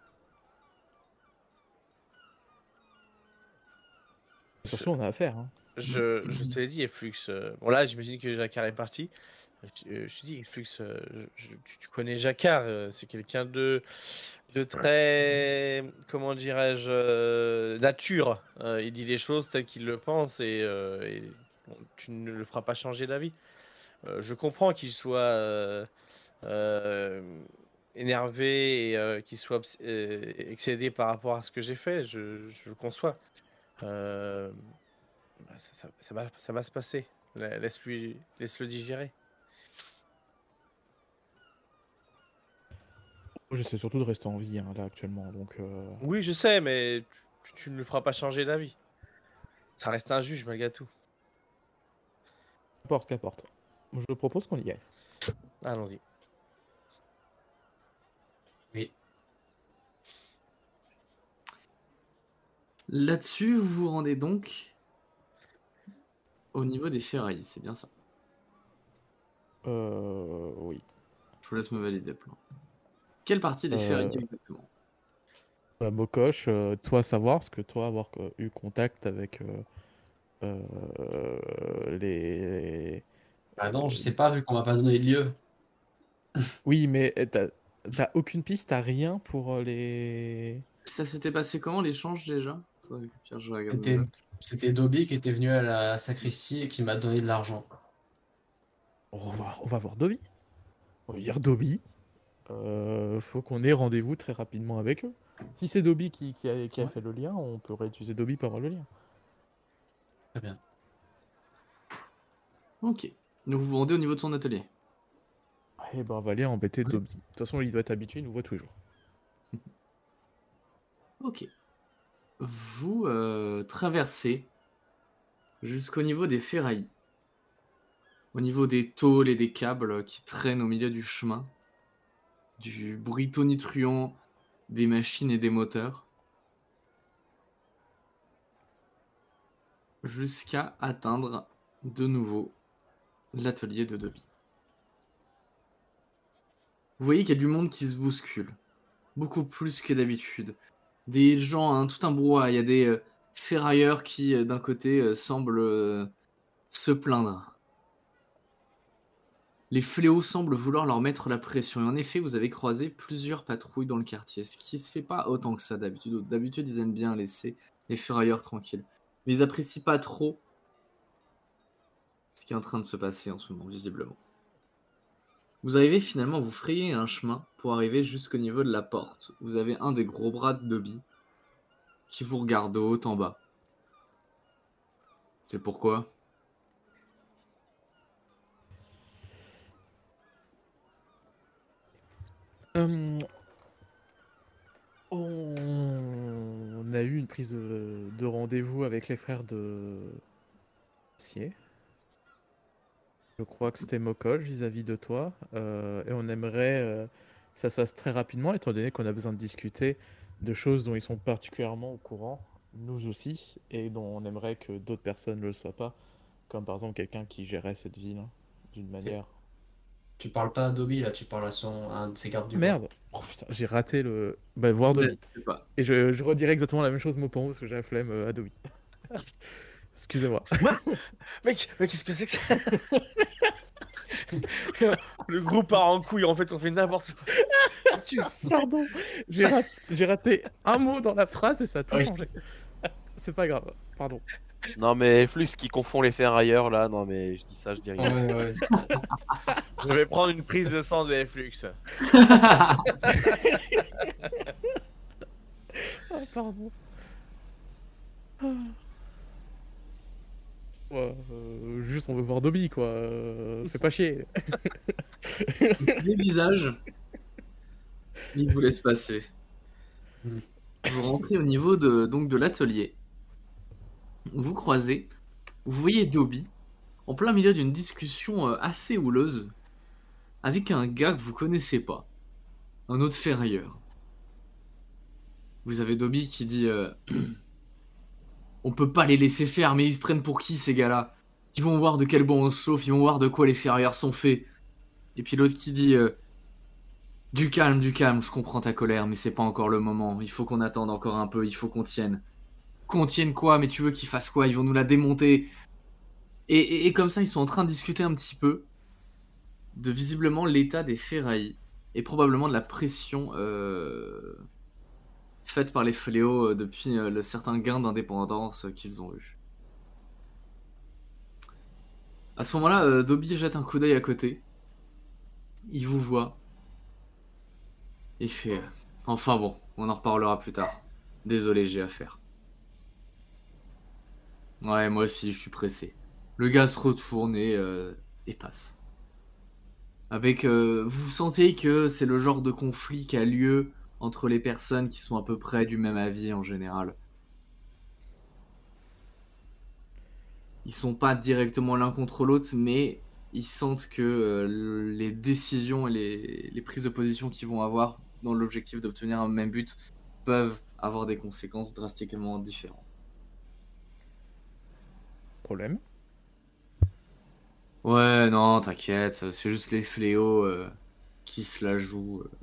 Surtout, on a affaire. Hein. Je, je te l'ai dit, Efflux. euh, Bon, là, j'imagine que Jacquard est parti. Je, euh, je te dis, Efflux, euh, je- je- tu, tu connais Jacquard. euh, C'est quelqu'un de, de très. Comment dirais-je euh, nature. Euh, il dit les choses telles qu'il le pense et, euh, et bon, tu ne le feras pas changer d'avis. Euh, je comprends qu'il soit euh, euh, énervé et euh, qu'il soit ps- euh, excédé par rapport à ce que j'ai fait. Je, je le conçois. Euh, bah, ça, ça- ça va, ça va se passer. La- Laisse-lui, laisse-le digérer. J'essaie surtout de rester en vie hein, là actuellement. Donc, euh, Oui, je sais, mais tu, tu ne le feras pas changer d'avis. Ça reste un juge malgré tout. qu'importe, qu'importe. Je propose qu'on y aille. Allons-y. Là-dessus, vous vous rendez donc au niveau des ferrailles, c'est bien ça. Euh, oui. Je vous laisse me valider le plan. Quelle partie des Euh, ferrailles exactement? Bah, Mokosh, euh, toi savoir, parce que toi avoir euh, eu contact avec euh, euh, les... Ah non, je sais pas, vu qu'on m'a pas donné de lieu. Oui, mais euh, t'as t'as aucune piste, t'as rien pour euh, les... Ça s'était passé comment l'échange déjà? Faudrait que Pierre, je regarde C'était, le- c'était Dobby qui était venu à la sacristie et qui m'a donné de l'argent. On va voir, on va voir Dobby. On va dire Dobby. Euh, faut qu'on ait rendez-vous très rapidement avec eux. Si c'est Dobby qui, qui a, qui a Ouais. fait le lien, on peut réutiliser Dobby pour avoir le lien. Très bien. Ok. Donc vous vous rendez au niveau de son atelier. Eh ben on va aller embêter Oui. Dobby. De toute façon, il doit être habitué, il nous voit tous les jours. Ok. Vous euh, traversez jusqu'au niveau des ferrailles. Au niveau des tôles et des câbles qui traînent au milieu du chemin. Du bruit tonitruant des machines et des moteurs. Jusqu'à atteindre de nouveau l'atelier de Dobby. Vous voyez qu'il y a du monde qui se bouscule. Beaucoup plus que d'habitude. Des gens, hein, tout un brouhaha. Il y a des euh, ferrailleurs qui, euh, d'un côté, euh, semblent euh, se plaindre. Les fléaux semblent vouloir leur mettre la pression. Et en effet, vous avez croisé plusieurs patrouilles dans le quartier. Ce qui se fait pas autant que ça d'habitude. D'habitude, ils aiment bien laisser les ferrailleurs tranquilles. Mais ils apprécient pas trop ce qui est en train de se passer en ce moment, visiblement. Vous arrivez finalement, vous frayez un chemin pour arriver jusqu'au niveau de la porte. Vous avez un des gros bras de Dobby qui vous regarde de haut en bas. C'est pourquoi? Euh, on eu une prise de, de rendez-vous avec les frères de Sier. Je crois que c'était Mokol vis-à-vis de toi. euh, et on aimerait euh, que ça se fasse très rapidement, étant donné qu'on a besoin de discuter de choses dont ils sont particulièrement au courant, nous aussi, et dont on aimerait que d'autres personnes ne le soient pas, comme par exemple quelqu'un qui gérait cette ville hein, d'une manière. Tu parles pas à Dobby là, tu parles à son à un de ses gardes du Ah, corps. merde. Oh, putain, j'ai raté le. Bah, voir Ouais, Dobby. je sais pas. Et je, je redirai exactement la même chose mot pour mot parce que j'ai la flemme euh, à Dobby. Excusez-moi. Mec, mais qu'est-ce que c'est que ça? Le groupe part en couille, en fait, on fait n'importe quoi. Pardon. J'ai rat- j'ai raté un mot dans la phrase et ça a tout Oui. changé. C'est pas grave. Pardon. Non, mais Flux qui confond les ferrailleurs là, non, mais je dis ça, je dis rien. Ouais, ouais. Je vais prendre une prise de sang de Flux. Ah, pardon. Ah. Ouais, euh, juste on veut voir Dobby quoi. Euh, fais pas chier. Les visages, ils vous laissent passer. Hmm. Vous rentrez au niveau de, donc, de l'atelier. Vous croisez, vous voyez Dobby en plein milieu d'une discussion euh, assez houleuse avec un gars que vous connaissez pas, un autre ferrailleur. Vous avez Dobby qui dit euh, on peut pas les laisser faire, mais ils se prennent pour qui ces gars-là? Ils vont voir de quel bois on se chauffe, ils vont voir de quoi les ferrailleurs sont faits. Et puis l'autre qui dit euh, du calme, du calme, je comprends ta colère, mais c'est pas encore le moment. Il faut qu'on attende encore un peu, il faut qu'on tienne. Qu'on tienne quoi? Mais tu veux qu'ils fassent quoi? Ils vont nous la démonter. Et, et, et comme ça, ils sont en train de discuter un petit peu de visiblement l'état des ferrailles et probablement de la pression euh, faite par les fléaux euh, depuis euh, le certain gain d'indépendance euh, qu'ils ont eu. À ce moment-là, euh, Dobby jette un coup d'œil à côté. Il vous voit. Il fait... euh, Enfin bon, on en reparlera plus tard. Désolé, j'ai affaire. Ouais, moi aussi, je suis pressé. Le gars se retourne et, euh, et passe. Avec, euh, vous sentez que c'est le genre de conflit qui a lieu entre les personnes qui sont à peu près du même avis en général. Ils sont pas directement l'un contre l'autre, mais ils sentent que euh, les décisions et les, les prises de position qu'ils vont avoir dans l'objectif d'obtenir un même but peuvent avoir des conséquences drastiquement différentes. Problème. Ouais, non, t'inquiète, c'est juste les fléaux euh, qui se la jouent. euh,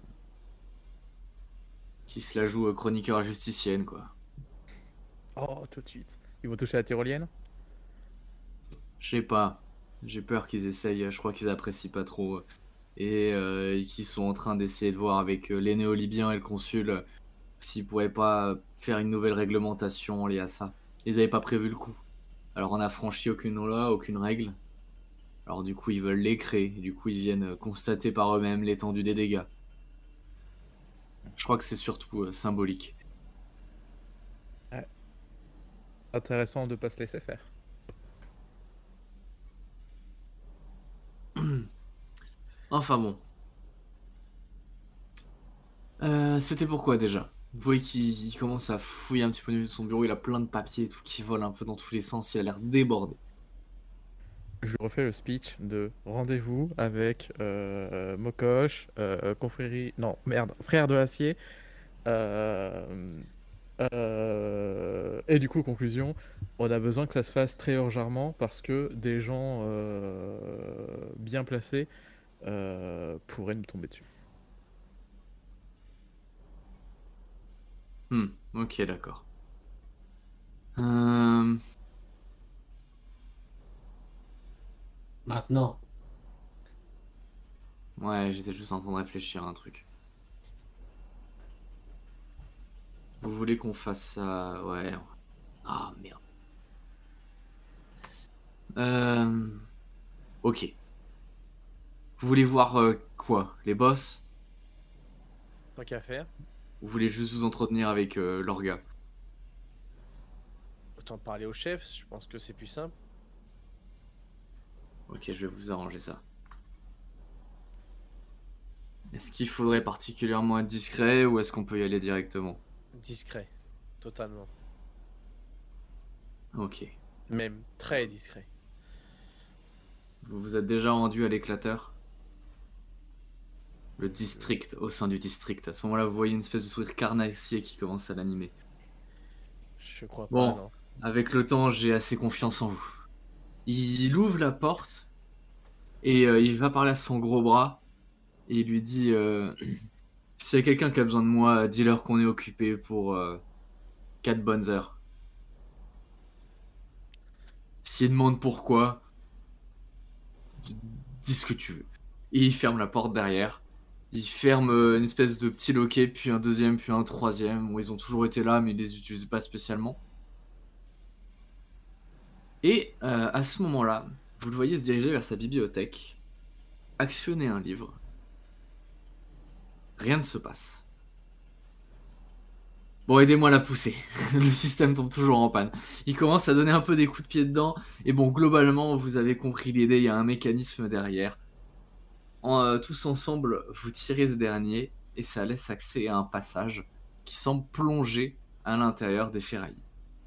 qui se la jouent euh, chroniqueur justicienne, quoi. Oh, tout de suite. Ils vont toucher la tyrolienne. Je sais pas, j'ai peur qu'ils essayent, je crois qu'ils apprécient pas trop. euh, Et, euh, et qu'ils sont en train d'essayer de voir avec euh, les néo-libyens et le consul euh, s'ils pourraient pas faire une nouvelle réglementation liée à ça. Ils avaient pas prévu le coup. Alors on a franchi aucune loi, aucune règle. Alors du coup ils veulent les créer, et du coup ils viennent euh, constater par eux-mêmes l'étendue des dégâts. Je crois que c'est surtout euh, symbolique. Intéressant de pas se laisser faire. Enfin bon. Euh, C'était pourquoi déjà? Vous voyez qu'il il commence à fouiller un petit peu au niveau de son bureau, il a plein de papiers et tout qui volent un peu dans tous les sens, il a l'air débordé. Je lui refais le speech de rendez-vous avec euh, Mokosh, euh, confrérie. Non, merde, frère de Acier. Euh, euh, et du coup, conclusion, on a besoin que ça se fasse très urgemment parce que des gens euh, bien placés euh, pourraient nous tomber dessus. Hmm, ok, d'accord. Euh... Maintenant. Ouais, j'étais juste en train de réfléchir à un truc. Vous voulez qu'on fasse ça? Ouais. Ah, merde. Euh... Ok. Vous voulez voir euh, quoi? Les boss? Tant qu'à faire. Vous voulez juste vous entretenir avec euh, leurs gars? Autant parler au chef, je pense que c'est plus simple. Ok, je vais vous arranger ça. Est-ce qu'il faudrait particulièrement être discret ou est-ce qu'on peut y aller directement? Discret. totalement. Ok. Même très discret. Vous vous êtes déjà rendu à l'éclateur? Le district, au sein du district. À ce moment-là, vous voyez une espèce de sourire carnassier qui commence à l'animer. Je crois pas, Bon, non. avec le temps, j'ai assez confiance en vous. Il ouvre la porte et euh, il va parler à son gros bras et il lui dit euh, s'il y a quelqu'un qui a besoin de moi, dis-leur qu'on est occupé pour euh, quatre bonnes heures. S'il demande pourquoi, dis ce que tu veux. Et il ferme la porte derrière. Il ferme euh, une espèce de petit loquet, puis un deuxième, puis un troisième, où ils ont toujours été là, mais ils les utilisent pas spécialement. Et euh, à ce moment-là, vous le voyez se diriger vers sa bibliothèque, actionner un livre. Rien ne se passe. Bon, aidez-moi à la pousser. Le système tombe toujours en panne. Il commence à donner un peu des coups de pied dedans. Et bon, globalement, vous avez compris l'idée, il y a un mécanisme derrière. En, euh, tous ensemble, vous tirez ce dernier, et ça laisse accès à un passage qui semble plonger à l'intérieur des ferrailles.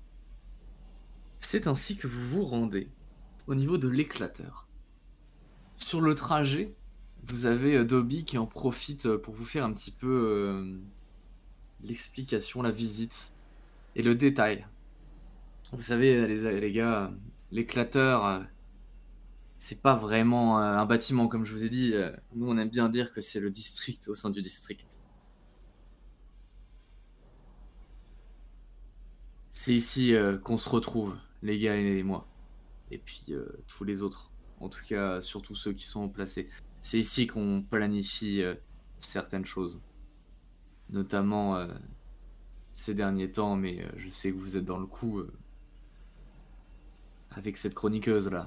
C'est ainsi que vous vous rendez au niveau de l'éclateur. Sur le trajet, vous avez euh, Dobby qui en profite euh, pour vous faire un petit peu euh, l'explication, la visite et le détail. Vous savez, euh, les, les gars, euh, l'éclateur, euh, c'est pas vraiment euh, un bâtiment, comme je vous ai dit. Euh, nous, on aime bien dire que c'est le district au sein du district. C'est ici euh, qu'on se retrouve, les gars et moi. Et puis euh, tous les autres. En tout cas, surtout ceux qui sont placés. C'est ici qu'on planifie euh, certaines choses. Notamment euh, ces derniers temps, mais euh, je sais que vous êtes dans le coup euh, avec cette chroniqueuse-là.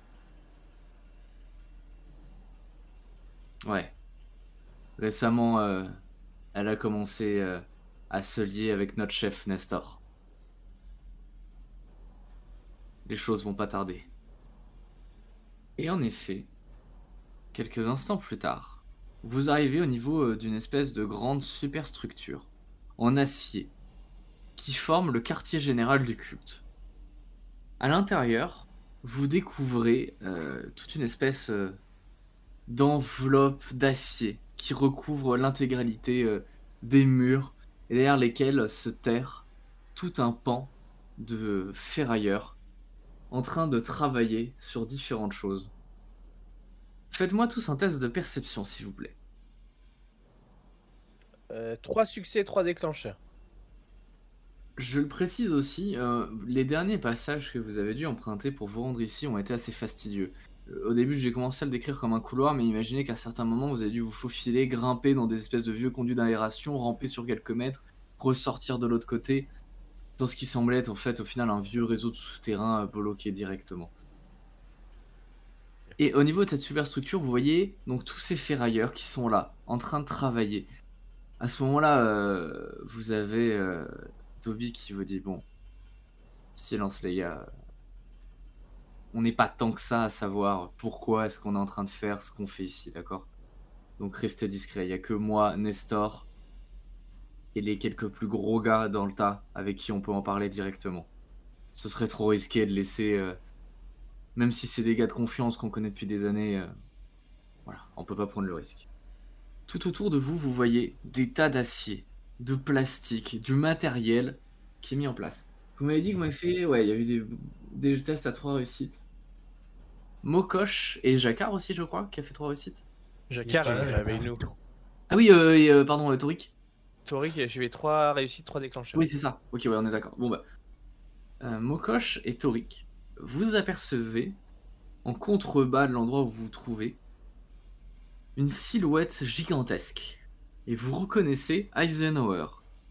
Ouais. Récemment, euh, elle a commencé euh, à se lier avec notre chef Nestor. Les choses vont pas tarder. Et en effet, quelques instants plus tard, vous arrivez au niveau euh, d'une espèce de grande superstructure en acier qui forme le quartier général du culte. À l'intérieur, vous découvrez euh, toute une espèce euh, d'enveloppe d'acier qui recouvre l'intégralité euh, des murs et derrière lesquels se terre tout un pan de ferrailleurs en train de travailler sur différentes choses. Faites-moi tous un test de perception, s'il vous plaît. Euh, trois succès, trois déclencheurs. Je le précise aussi, euh, les derniers passages que vous avez dû emprunter pour vous rendre ici ont été assez fastidieux. Euh, au début, j'ai commencé à le décrire comme un couloir, mais imaginez qu'à certains moments, vous avez dû vous faufiler, grimper dans des espèces de vieux conduits d'aération, ramper sur quelques mètres, ressortir de l'autre côté, dans ce qui semblait être en fait au final un vieux réseau de souterrains euh, bloqué directement. Et au niveau de cette superstructure, vous voyez donc tous ces ferrailleurs qui sont là, en train de travailler. À ce moment-là, euh, vous avez euh, Dobby qui vous dit, bon, silence les gars, on n'est pas tant que ça à savoir pourquoi est-ce qu'on est en train de faire ce qu'on fait ici, d'accord? Donc restez discret, il n'y a que moi, Nestor, et les quelques plus gros gars dans le tas avec qui on peut en parler directement. Ce serait trop risqué de laisser, euh, même si c'est des gars de confiance qu'on connaît depuis des années, euh, voilà, on peut pas prendre le risque. Tout autour de vous, vous voyez des tas d'acier, de plastique, du matériel qui est mis en place. Vous m'avez dit que vous m'avez fait... Ouais, il y a eu des, des tests à trois réussites. Mokosh et Jacquard aussi, je crois, qui a fait trois réussites. Jacquard, Ouais, il est ouais, avec ouais. nous. Ah oui, euh, et, euh, pardon, euh, Torik. Toric, j'ai fait trois réussites, trois déclencheurs. Oui, c'est ça. Ok, ouais, on est d'accord. Bon bah... Euh, Mokosh et Torik, vous apercevez, en contrebas de l'endroit où vous vous trouvez, une silhouette gigantesque. Et vous reconnaissez Eisenhower.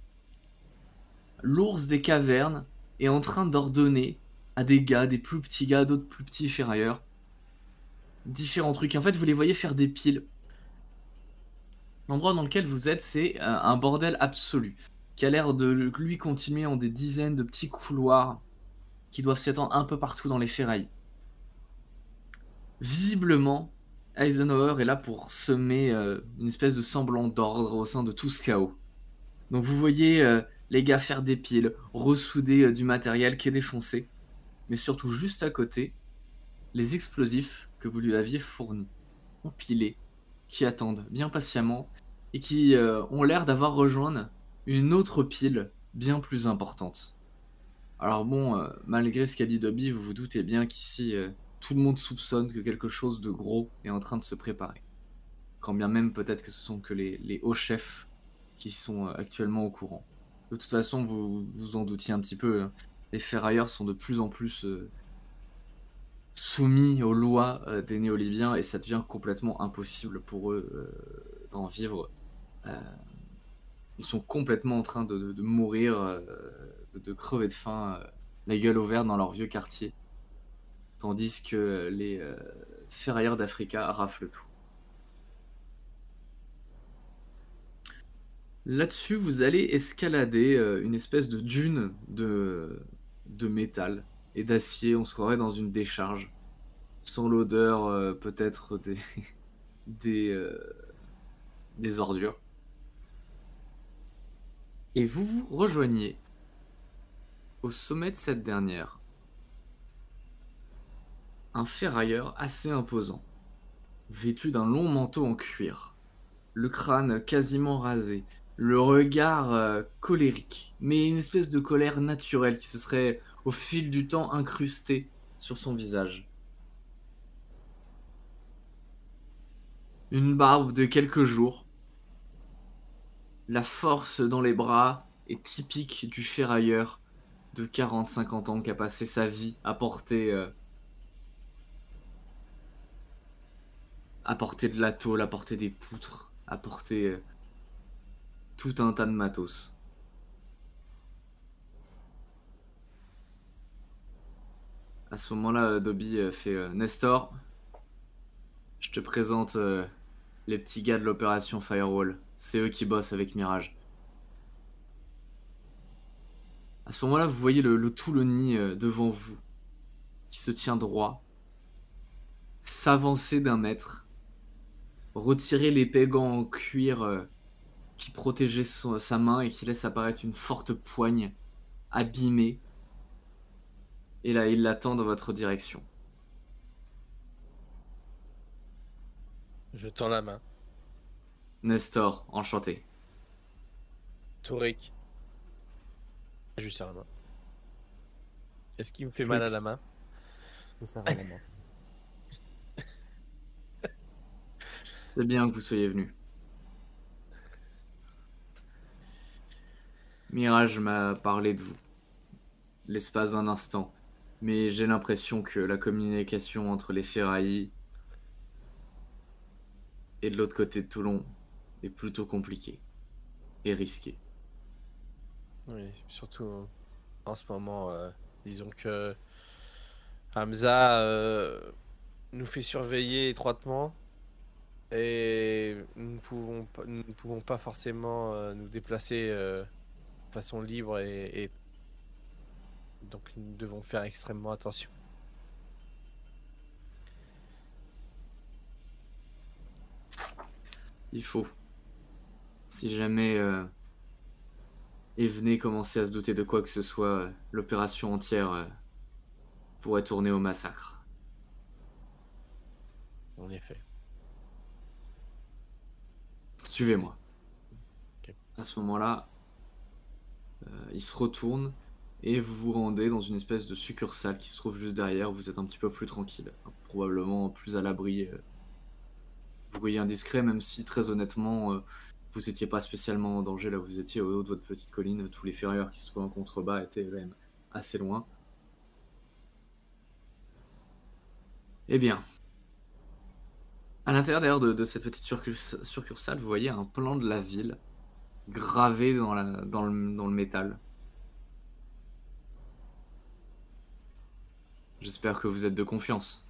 L'ours des cavernes est en train d'ordonner à des gars, des plus petits gars, d'autres plus petits ferrailleurs, différents trucs. Et en fait, vous les voyez faire des piles. L'endroit dans lequel vous êtes, c'est euh, un bordel absolu, qui a l'air de lui continuer en des dizaines de petits couloirs qui doivent s'étendre un peu partout dans les ferrailles. Visiblement, Eisenhower est là pour semer euh, une espèce de semblant d'ordre au sein de tout ce chaos. Donc vous voyez euh, les gars faire des piles, ressouder euh, du matériel qui est défoncé, mais surtout juste à côté, les explosifs que vous lui aviez fournis, empilés, qui attendent bien patiemment et qui euh, ont l'air d'avoir rejoint une autre pile bien plus importante. Alors bon, euh, malgré ce qu'a dit Dobby, vous vous doutez bien qu'ici, euh, tout le monde soupçonne que quelque chose de gros est en train de se préparer. Quand bien même peut-être que ce sont que les, les hauts chefs qui sont euh, actuellement au courant. De toute façon, vous vous en doutiez un petit peu, hein, les ferrailleurs sont de plus en plus euh, soumis aux lois euh, des néo-libyens et ça devient complètement impossible pour eux euh, d'en vivre. Euh, ils sont complètement en train de, de, de mourir, euh, de, de crever de faim, euh, la gueule ouverte dans leur vieux quartier. Tandis que les euh, ferrailleurs d'Africa raflent tout. Là-dessus, vous allez escalader euh, une espèce de dune de, de métal et d'acier. On se croirait dans une décharge. Sans l'odeur euh, peut-être des, des, euh, des ordures. Et vous vous rejoignez au sommet de cette dernière. Un ferrailleur assez imposant, vêtu d'un long manteau en cuir, le crâne quasiment rasé, le regard euh, colérique, mais une espèce de colère naturelle qui se serait au fil du temps incrustée sur son visage. Une barbe de quelques jours, la force dans les bras est typique du ferrailleur de quarante à cinquante ans qui a passé sa vie à porter, euh, à porter de la tôle, à porter des poutres, à porter euh, tout un tas de matos. À ce moment-là, euh, Dobby euh, fait euh, Nestor, je te présente euh, les petits gars de l'opération Firewall. C'est eux qui bossent avec Mirage. À ce moment-là, vous voyez le, le tout le nid euh, devant vous, qui se tient droit, s'avancer d'un mètre, retirer l'épais gant en cuir euh, qui protégeait son- sa main et qui laisse apparaître une forte poigne abîmée. Et là, il l'attend dans votre direction. Je tends la main. Nestor, enchanté. Torik. Je lui serre la main. Est-ce qu'il me fait mal à la main? Je serre à la main. C'est bien que vous soyez venu. Mirage m'a parlé de vous, l'espace d'un instant, mais j'ai l'impression que la communication entre les ferraillis et de l'autre côté de Toulon est plutôt compliquée et risquée. Oui, surtout euh, en ce moment, euh, disons que Hamza euh, nous fait surveiller étroitement et nous ne pouvons pas, nous ne pouvons pas forcément euh, nous déplacer euh, de façon libre et, et donc nous devons faire extrêmement attention. Il faut. Si jamais euh, Evenet commençait à se douter de quoi que ce soit, euh, l'opération entière euh, pourrait tourner au massacre. En effet. Suivez-moi. Ok. À ce moment-là, euh, il se retourne et vous vous rendez dans une espèce de succursale qui se trouve juste derrière. Vous êtes un petit peu plus tranquille, hein, probablement plus à l'abri. Euh, vous voyez indiscret, même si très honnêtement, euh, vous n'étiez pas spécialement en danger là où vous étiez au haut de votre petite colline. Tous les ferrailleurs qui se trouvaient en contrebas étaient quand même assez loin. Eh bien, à l'intérieur d'ailleurs de, de cette petite succurs- succursale, vous voyez un plan de la ville gravé dans, la, dans, le, dans le métal. J'espère que vous êtes de confiance.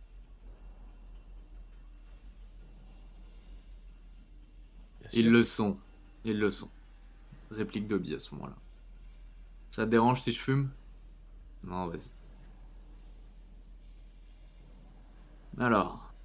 Bien Ils sûr. le sont. Ils le sont. Réplique Dobby à ce moment-là. Ça te dérange si je fume? Non, vas-y. Alors.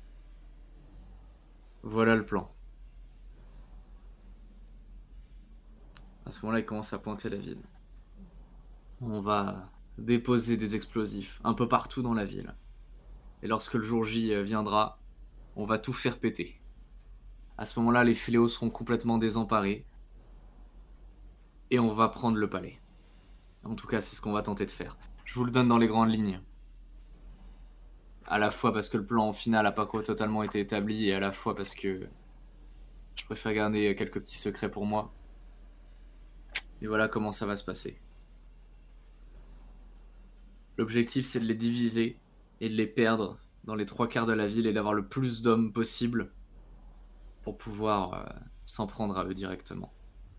Voilà le plan. À ce moment-là, il commence à pointer la ville. On va déposer des explosifs un peu partout dans la ville. Et lorsque le jour J euh, viendra, on va tout faire péter. À ce moment-là, les fléaux seront complètement désemparés. Et on va prendre le palais. En tout cas, c'est ce qu'on va tenter de faire. Je vous le donne dans les grandes lignes. À la fois parce que le plan final n'a pas totalement été établi, et à la fois parce que je préfère garder quelques petits secrets pour moi. Et voilà comment ça va se passer. L'objectif, c'est de les diviser et de les perdre dans les trois quarts de la ville et d'avoir le plus d'hommes possible pour pouvoir euh, s'en prendre à eux directement.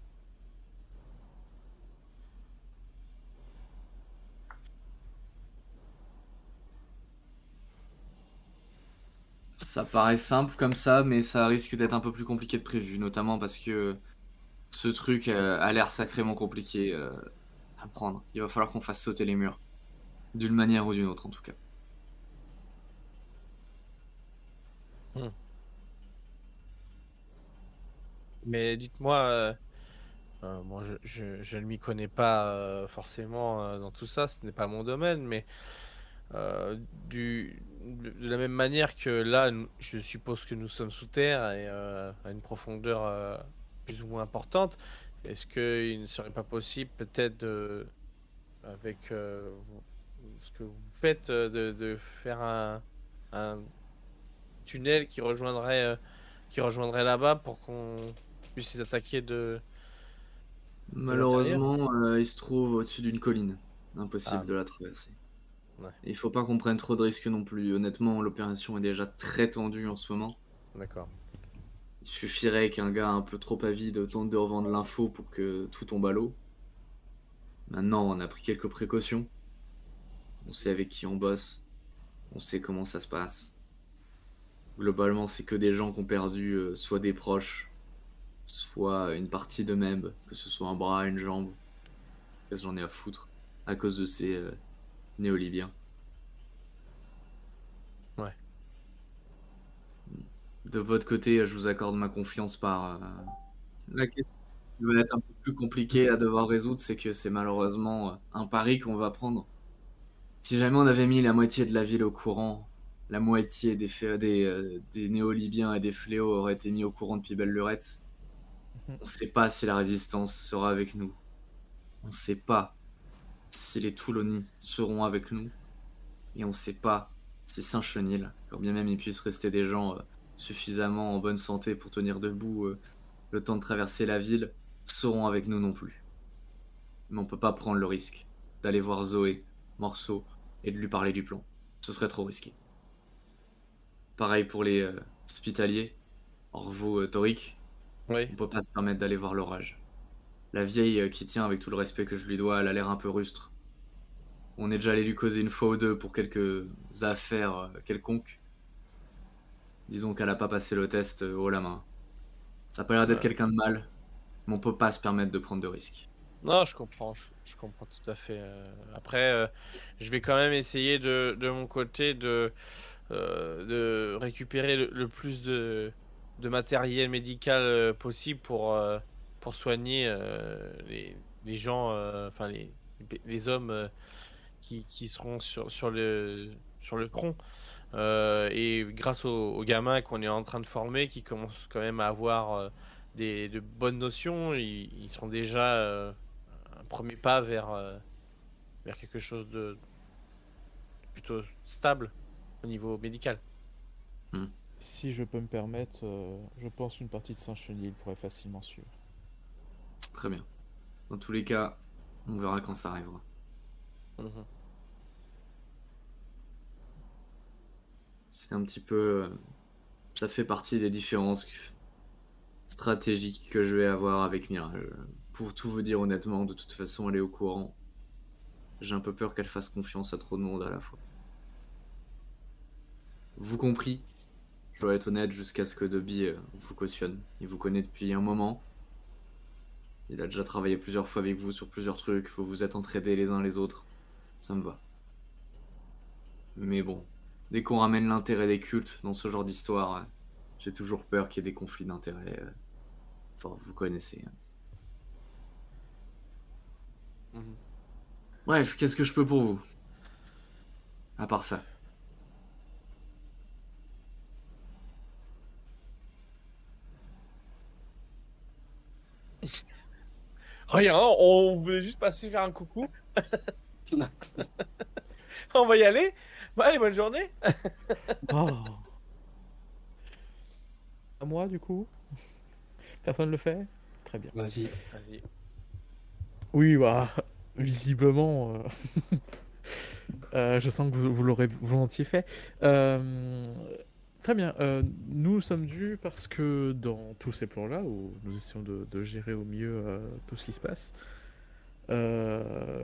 Ça paraît simple comme ça, mais ça risque d'être un peu plus compliqué de prévu, notamment parce que ce truc euh, a l'air sacrément compliqué euh, à prendre. Il va falloir qu'on fasse sauter les murs, d'une manière ou d'une autre en tout cas. Hmm. Mais dites-moi, euh, euh, bon, je, je, je ne m'y connais pas euh, forcément euh, dans tout ça, ce n'est pas mon domaine, mais euh, du, de de la même manière que là, nous- je suppose que nous sommes sous terre et euh, à une profondeur euh, plus ou moins importante. Est-ce qu'il ne serait pas possible peut-être de, avec euh, vous- ce que vous faites, euh, de, de faire un, un tunnel qui rejoindrait, euh, qui rejoindrait là-bas pour qu'on puisse les attaquer de, de l'intérieur? Malheureusement, euh, il se trouve au-dessus d'une colline. Ah, Impossible de la traverser. ouais, Et il faut pas qu'on prenne trop de risques non plus. Honnêtement, l'opération est déjà très tendue en ce moment. d'accord. Il suffirait qu'un gars un peu trop avide tente de revendre l'info pour que tout tombe à l'eau. Maintenant, on a pris quelques précautions. On sait avec qui on bosse. On sait comment ça se passe. Globalement, c'est que des gens qui ont perdu euh, soit des proches, soit une partie d'eux-mêmes, que ce soit un bras, une jambe. Qu'est-ce que j'en ai à foutre à cause de ces euh, néo-libyens. Ouais. De votre côté, je vous accorde ma confiance par euh, la question qui va être un peu plus compliquée à devoir résoudre, c'est que c'est malheureusement euh, un pari qu'on va prendre. Si jamais on avait mis la moitié de la ville au courant, la moitié des, fé- des, euh, des néo-libyens et des fléaux auraient été mis au courant depuis belle lurette. Mhm. On ne sait pas si la résistance sera avec nous. On ne sait pas si les Touloni seront avec nous. Et on ne sait pas si Saint-Chenil, quand bien même il puisse rester des gens euh, suffisamment en bonne santé pour tenir debout euh, le temps de traverser la ville, seront avec nous non plus. Mais on peut pas prendre le risque d'aller voir Zoé, Morceau, et de lui parler du plan. Ce serait trop risqué. Pareil pour les euh, hospitaliers, Orvo, euh, Toric, Oui. on peut pas se permettre d'aller voir l'orage. La vieille euh, qui tient avec tout le respect que je lui dois, elle a l'air un peu rustre. On est déjà allé lui causer une fois ou deux pour quelques affaires euh, quelconques. Disons qu'elle a pas passé le test euh, haut la main. Ça a pas l'air d'être Ouais. quelqu'un de mal, mais on peut pas se permettre de prendre de risques. Non, je comprends, je, je comprends tout à fait. euh. Après, euh, je vais quand même essayer de, de mon côté de, euh, de récupérer le, le plus de, de matériel médical euh, possible pour, euh, pour soigner euh, les, les gens, euh, enfin les, les hommes euh, qui, qui seront sur, sur le, sur le front. Euh, et grâce aux, aux gamins qu'on est en train de former, qui commencent quand même à avoir euh, des, de bonnes notions, ils, ils seront déjà euh, un premier pas vers, euh, vers quelque chose de plutôt stable au niveau médical. Hmm, Si je peux me permettre, euh, je pense qu'une partie de Saint-Chenil pourrait facilement suivre. très bien. Dans tous les cas, on verra quand ça arrivera. Mhm. C'est un petit peu... euh, ça fait partie des différences stratégiques que je vais avoir avec Mirage. Pour tout vous dire honnêtement, de toute façon, elle est au courant. J'ai un peu peur qu'elle fasse confiance à trop de monde à la fois. Vous compris, je dois être honnête jusqu'à ce que Dobby euh, vous cautionne. Il vous connaît depuis un moment. Il a déjà travaillé plusieurs fois avec vous sur plusieurs trucs. Vous vous êtes entraidés les uns les autres. Ça me va. Mais bon, dès qu'on ramène l'intérêt des cultes dans ce genre d'histoire, euh, j'ai toujours peur qu'il y ait des conflits d'intérêts. euh. Enfin, vous connaissez. hein. Mhm. Bref, qu'est-ce que je peux pour vous? À part ça. Rien, on voulait juste passer faire un coucou. On va y aller. Bah, allez, bonne journée. Oh. À moi, du coup? Personne le fait? Très bien. Vas-y. Vas-y. Oui, bah, visiblement, euh, euh, je sens que vous, vous l'aurez volontiers fait. Euh, très bien. euh, nous sommes dus parce que dans tous ces plans-là, où nous essayons de, de gérer au mieux euh, tout ce qui se passe, euh,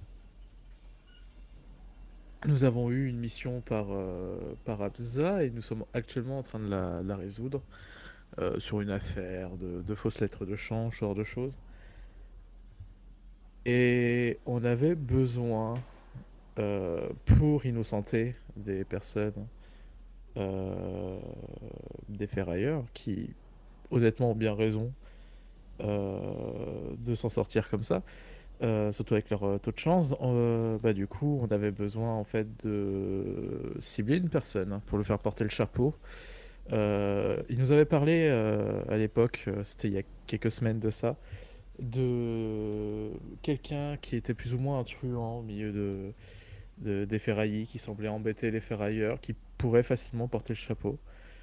nous avons eu une mission par, euh, par Abza et nous sommes actuellement en train de la, la résoudre euh, sur une affaire de, de fausses lettres de change, ce genre de choses. Et on avait besoin, euh, pour innocenter des personnes, euh, des ferrailleurs, qui honnêtement ont bien raison euh, de s'en sortir comme ça, euh, surtout avec leur euh, taux de chance. Euh, bah, du coup, on avait besoin en fait de cibler une personne pour lui faire porter le chapeau. Euh, il nous avait parlé euh, à l'époque, euh, c'était il y a quelques semaines de ça, de quelqu'un qui était plus ou moins un truand au milieu de, de- des ferraillis, qui semblait embêter les ferrailleurs, qui pourrait facilement porter le chapeau.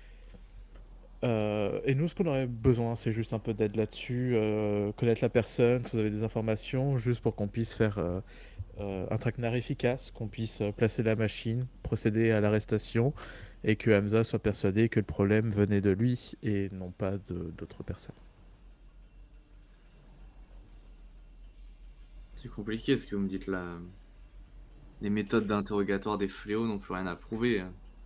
Euh, et nous, ce qu'on aurait besoin, c'est juste un peu d'aide là-dessus, euh, connaître la personne, si vous avez des informations, juste pour qu'on puisse faire euh, euh, un traquenard efficace, qu'on puisse euh, placer la machine, procéder à l'arrestation, et que Hamza soit persuadé que le problème venait de lui et non pas de d'autres personnes. C'est compliqué ce que vous me dites là. Les méthodes d'interrogatoire des fléaux n'ont plus rien à prouver.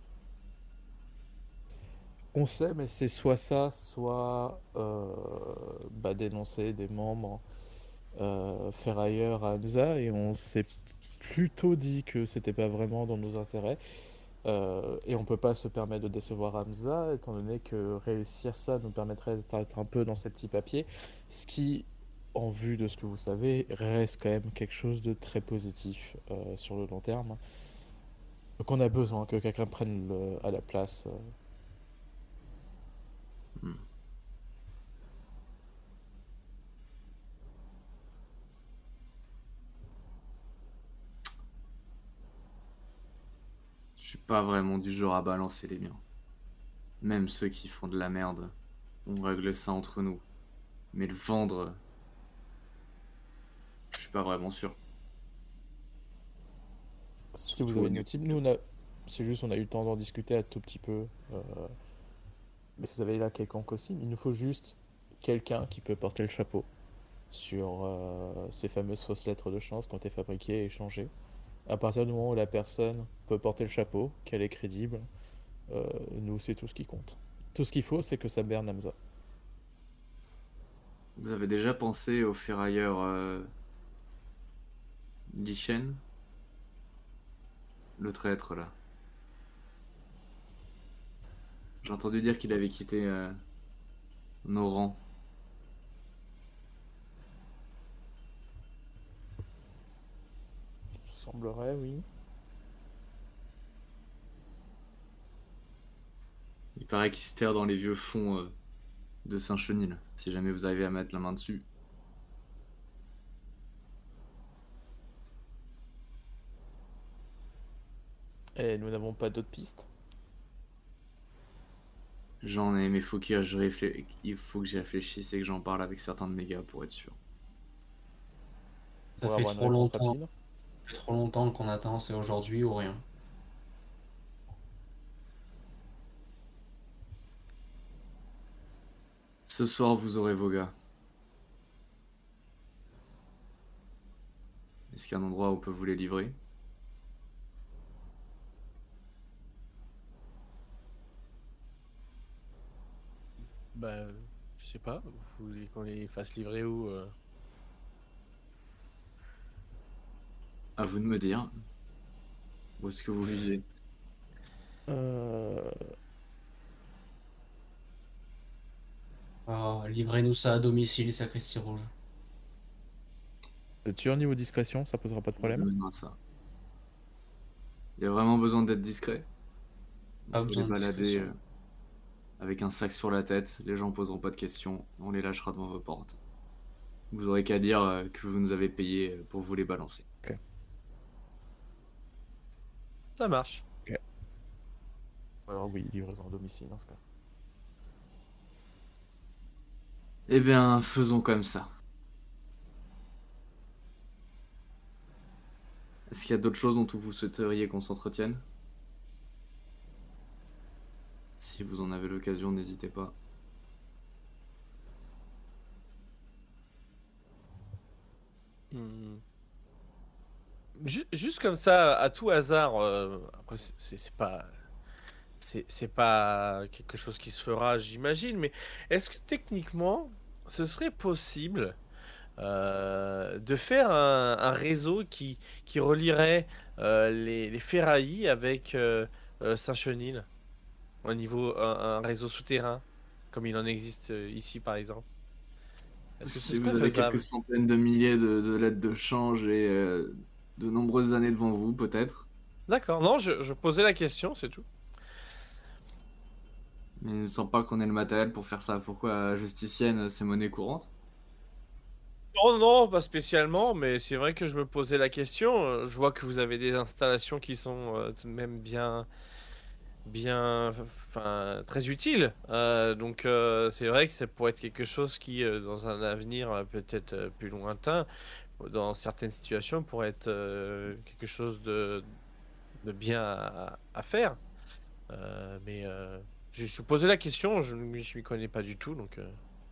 On sait, mais c'est soit ça, soit euh, bah, dénoncer des membres euh, ferrailleurs à Hamza, et on s'est plutôt dit que c'était pas vraiment dans nos intérêts. Euh, et on peut pas se permettre de décevoir Hamza, étant donné que réussir ça nous permettrait d'être un peu dans ces petits papiers, ce qui, en vue de ce que vous savez, reste quand même quelque chose de très positif euh, sur le long terme. Donc on a besoin que quelqu'un prenne le- à la place. euh. Hmm. Je suis pas vraiment du genre à balancer les miens. Même ceux qui font de la merde, on règle ça entre nous. Mais le vendre, je suis pas vraiment sûr. Si vous Surtout avez au une niveau- motive, nous on a... C'est juste on a eu le temps d'en discuter un tout petit peu. euh, Mais si vous avez là quelconque aussi, il nous faut juste quelqu'un qui peut porter le chapeau sur euh, ces fameuses fausses lettres de chance qui ont été fabriquées et échangées. À partir du moment où la personne peut porter le chapeau, qu'elle est crédible, euh, nous, c'est tout ce qui compte. Tout ce qu'il faut, c'est que ça berne Hamza. Vous avez déjà pensé au ferrailleur euh... Lichen? Le traître là. J'ai entendu dire qu'il avait quitté euh, nos rangs. Semblerait, oui. Il paraît qu'il se terre dans les vieux fonds euh, de Saint-Chenil, si jamais vous arrivez à mettre la main dessus. Et nous n'avons pas d'autres pistes. J'en ai, mais faut que je réflé- il faut que j'y réfléchisse et que j'en parle avec certains de mes gars pour être sûr. Ça Pour fait avoir une trop réponse longtemps. rapide. Ça fait trop longtemps qu'on attend, c'est aujourd'hui ou rien. Ce soir, vous aurez vos gars. Est-ce qu'il y a un endroit où on peut vous les livrer? Bah, je sais pas. Vous voulez qu'on les fasse livrer où euh À vous de me dire. Où est-ce que vous vivez? Euh... Oh, livrez-nous ça à domicile, sacristie rouge. Tu es au niveau discrétion, ça posera pas de Je problème. mènerai ça. Il y a vraiment besoin d'être discret. Pas Vous besoin les de balader discrétion. euh, avec un sac sur la tête, les gens poseront pas de questions, on les lâchera devant vos portes. Vous aurez qu'à dire euh, que vous nous avez payé euh, pour vous les balancer. Ça marche. Alors oui, livraison à domicile dans ce cas. Eh bien, faisons comme ça. Est-ce qu'il y a d'autres choses dont vous souhaiteriez qu'on s'entretienne? Si vous en avez l'occasion, n'hésitez pas. Hmm. Ju- Juste comme ça, à tout hasard, euh, après c'est c'est- c'est pas, c'est c'est pas quelque chose qui se fera, j'imagine, mais est-ce que techniquement, ce serait possible euh, de faire un, un réseau qui, qui relierait euh, les, les ferrailles avec euh, euh, Saint-Chenil, au niveau un, un réseau souterrain, comme il en existe euh, ici par exemple? Est-ce que ce Si vous serait avez quelques faisable? centaines de milliers de, de lettres de change et euh, de nombreuses années devant vous, peut-être. D'accord, non, je, je posais la question, c'est tout. Mais il ne semble pas qu'on ait le matériel pour faire ça. Pourquoi Justicienne, c'est monnaie courante? Non, non, pas spécialement, mais c'est vrai que je me posais la question. Euh, Je vois que vous avez des installations qui sont euh, tout de même bien, bien, enfin, très utiles. Euh, donc, euh, c'est vrai que ça pourrait être quelque chose qui, euh, dans un avenir euh, peut-être euh, plus lointain, dans certaines situations, pourrait être euh, quelque chose de, de bien à, à faire. Euh, mais euh, je, je posais la question, je ne m'y je m'y connais pas du tout, donc euh,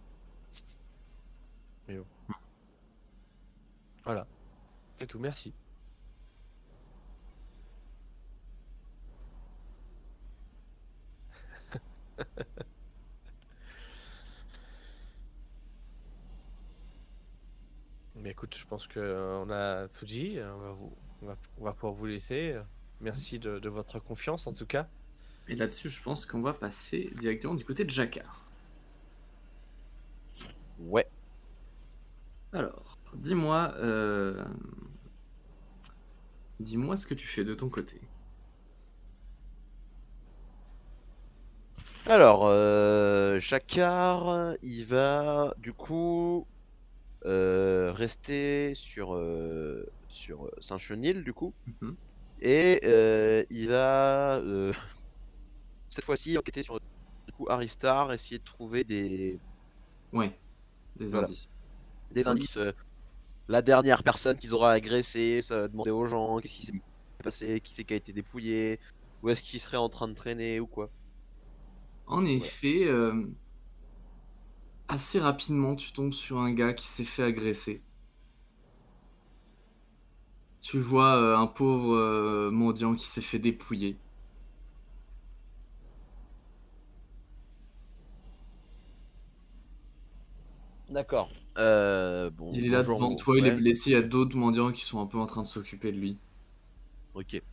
mais bon, voilà, c'est tout. Merci. Mais écoute, je pense que euh, on a tout dit. euh, On va, vous- on va, on va pouvoir vous laisser. euh, Merci de, de votre confiance en tout cas. Et là-dessus, je pense qu'on va passer directement du côté de Jacquard. Ouais. Alors, dis-moi, euh, dis-moi ce que tu fais de ton côté. Alors, euh, Jacquard, il va du coup euh, rester sur, euh, sur Saint-Chenil, du coup. Mhm. Et euh, il va euh, cette fois-ci enquêter sur du coup Aristar, essayer de trouver des, Ouais, des voilà, indices. des Ok. indices. euh, la dernière personne qu'ils auraient agressée, ça va demander aux gens qu'est-ce qui s'est passé, qui c'est qui a été dépouillé, où est-ce qu'il serait en train de traîner ou quoi. En Voilà. effet, euh, assez rapidement, tu tombes sur un gars qui s'est fait agresser. Tu vois euh, un pauvre euh, mendiant qui s'est fait dépouiller. D'accord. Euh, bon, Il est là bonjour. devant mon- toi, il est Ouais, blessé, il y a d'autres mendiants qui sont un peu en train de s'occuper de lui. ok.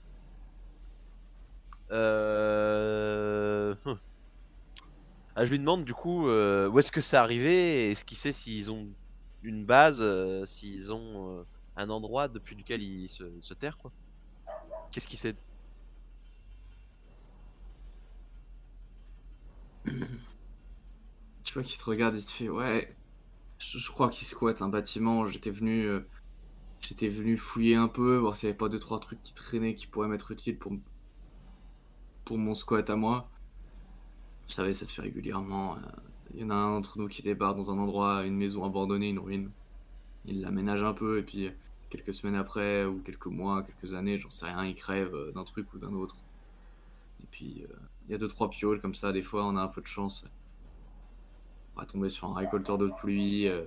Euh... hum. Ah, je lui demande du coup euh, où est-ce que c'est arrivé et est-ce qu'il sait s'ils ont une base, euh, s'ils ont euh, un endroit depuis lequel ils se, se terrent, quoi. Qu'est-ce qu'il sait? Tu vois qu'il te regarde, il te fait ouais, je, je crois qu'il squatte un bâtiment. J'étais venu, euh, j'étais venu fouiller un peu, voir s'il n'y avait pas deux trois trucs qui traînaient qui pourraient m'être utiles pour, m- pour mon squat à moi. Vous savez, ça se fait régulièrement. euh, Il y en a un d'entre nous qui débarque dans un endroit, une maison abandonnée, une ruine. Il l'aménage un peu et puis euh, quelques semaines après ou quelques mois, quelques années, j'en sais rien, il crève euh, d'un truc ou d'un autre. Et puis euh, il y a deux trois pioles comme ça. Des fois, on a un peu de chance. On va tomber sur un récolteur de pluie. euh,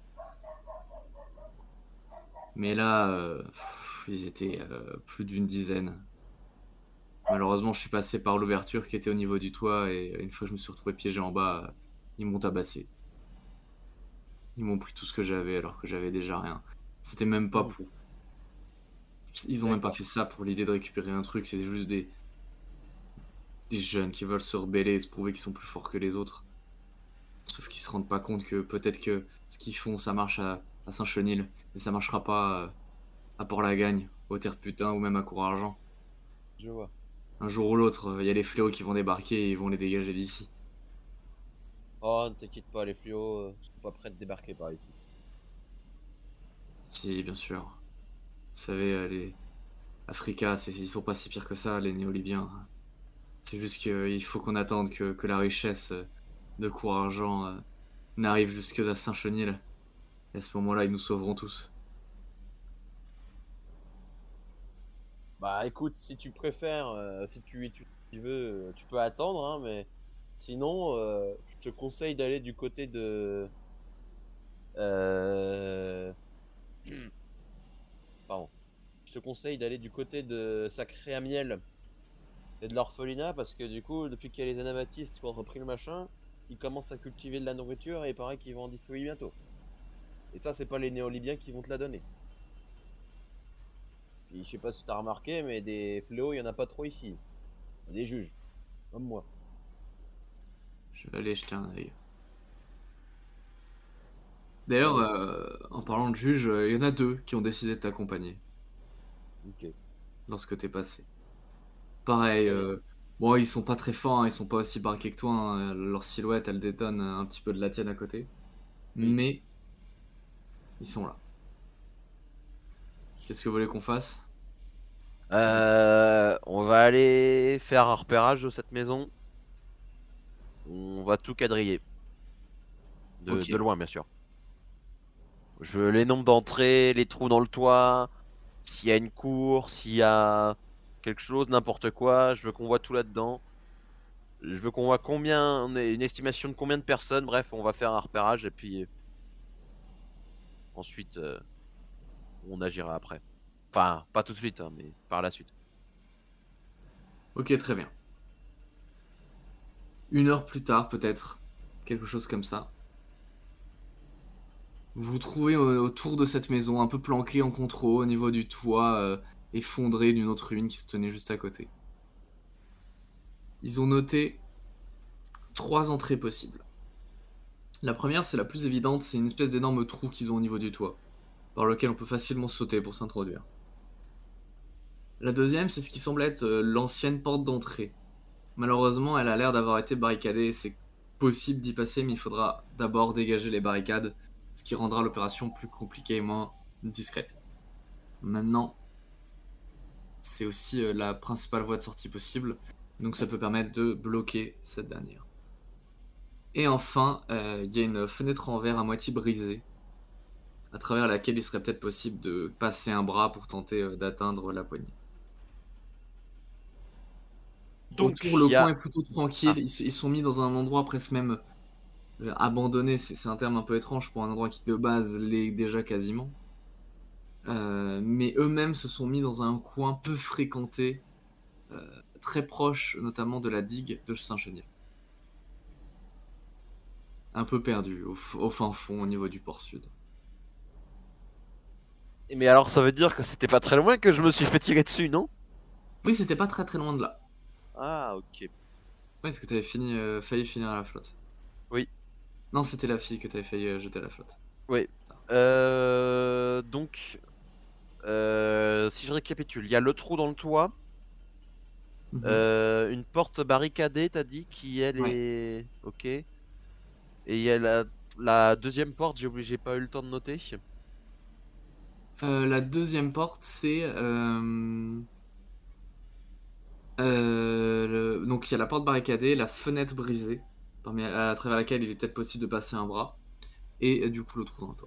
Mais là, euh, pff, ils étaient euh, plus d'une dizaine. Malheureusement, je suis passé par l'ouverture qui était au niveau du toit et une fois que je me suis retrouvé piégé en bas, euh, ils m'ont tabassé. Ils m'ont pris tout ce que j'avais alors que j'avais déjà rien. C'était même pas Oh. pour. Ils ont même pas D'accord. fait ça pour l'idée de récupérer un truc, c'est juste des... des jeunes qui veulent se rebeller et se prouver qu'ils sont plus forts que les autres. Sauf qu'ils se rendent pas compte que peut-être que ce qu'ils font, ça marche à à Saint-Chenil. Et ça marchera pas euh, à Port-la-Gagne, au Terre-Putain ou même à Cour-Argent. Je vois. Un jour ou l'autre, il y a les fléaux qui vont débarquer et ils vont les dégager d'ici. Oh, ne t'inquiète pas, les fléaux euh, sont pas prêts de débarquer par ici. Si, bien sûr. Vous savez, euh, les Africa, c'est- ils sont pas si pires que ça, les néo-libyens. C'est juste qu'il faut qu'on attende que, que la richesse euh, de Cour-Argent euh, n'arrive jusque à Saint-Chenil. Et à ce moment-là, ils nous sauveront tous. Bah écoute, si tu préfères, euh, si tu, tu, tu veux, euh, tu peux attendre, hein, mais sinon, euh, je te conseille d'aller du côté de... Euh... Pardon. Je te conseille d'aller du côté de Sacré à Miel et de l'orphelinat parce que du coup, depuis qu'il y a les anabaptistes qui ont repris le machin, ils commencent à cultiver de la nourriture et il paraît qu'ils vont en distribuer bientôt. Et ça, c'est pas les néo-libyens qui vont te la donner. Puis, je sais pas si t'as remarqué, mais des fléaux, il y en a pas trop ici. Il y a des juges, comme moi. Je vais aller jeter un œil. D'ailleurs, euh, en parlant de juges, euh, il y en a deux qui ont décidé de t'accompagner Ok. lorsque t'es passé. Pareil, Très bien. euh, bon, ils sont pas très forts, hein, ils sont pas aussi barqués que toi, hein, leur silhouette, elle détonne un petit peu de la tienne à côté. Oui. Mais, ils sont là. Qu'est-ce que vous voulez qu'on fasse? Euh, on va aller faire un repérage de cette maison. On va tout quadriller. De, Ok. de loin, bien sûr. Je veux les nombres d'entrées, les trous dans le toit, s'il y a une cour, s'il y a quelque chose, n'importe quoi. Je veux qu'on voit tout là-dedans. Je veux qu'on voit combien, on ait une estimation de combien de personnes. Bref, on va faire un repérage et puis ensuite, euh, on agira après. Enfin, pas tout de suite, hein, mais par la suite. Ok, très bien. Une heure plus tard, peut-être, quelque chose comme ça. Vous vous trouvez au- autour de cette maison, un peu planqué en contrôle, au niveau du toit, euh, effondré d'une autre ruine qui se tenait juste à côté. Ils ont noté trois entrées possibles. La première, c'est la plus évidente, c'est une espèce d'énorme trou qu'ils ont au niveau du toit, par lequel on peut facilement sauter pour s'introduire. La deuxième, c'est ce qui semble être euh, l'ancienne porte d'entrée. Malheureusement, elle a l'air d'avoir été barricadée, c'est possible d'y passer, mais il faudra d'abord dégager les barricades, ce qui rendra l'opération plus compliquée et moins discrète. Maintenant, c'est aussi euh, la principale voie de sortie possible, donc ça peut permettre de bloquer cette dernière. Et enfin, euh, il y a une fenêtre en verre à moitié brisée, à travers laquelle il serait peut-être possible de passer un bras pour tenter euh, d'atteindre la poignée. Donc, Autour, le il y coin a... est plutôt tranquille, Ah. ils, ils sont mis dans un endroit presque même euh, abandonné, c'est c'est un terme un peu étrange pour un endroit qui de base l'est déjà quasiment. Euh, mais eux-mêmes se sont mis dans un coin peu fréquenté, euh, très proche notamment de la digue de Saint-Chenil. Un peu perdu, au, f- au fin fond, au niveau du port sud. Mais alors, ça veut dire que c'était pas très loin que je me suis fait tirer dessus, non? Oui, c'était pas très très loin de là. Ah, ok. Oui, est-ce que t'avais fini, euh, failli finir à la flotte? Oui. Non, c'était la fille que t'avais failli euh, jeter à la flotte. Oui. Ça. Euh, donc, euh, si je récapitule, il y a le trou dans le toit, Mhm. euh, une porte barricadée, t'as dit, qui elle Ouais. est... Ok. Et il y a la, la deuxième porte, j'ai oublié, j'ai pas eu le temps de noter. Euh, la deuxième porte, c'est... euh, euh, le- Donc il y a la porte barricadée, la fenêtre brisée, parmi- à travers laquelle il est peut-être possible de passer un bras, et euh, du coup le trou dans le toit.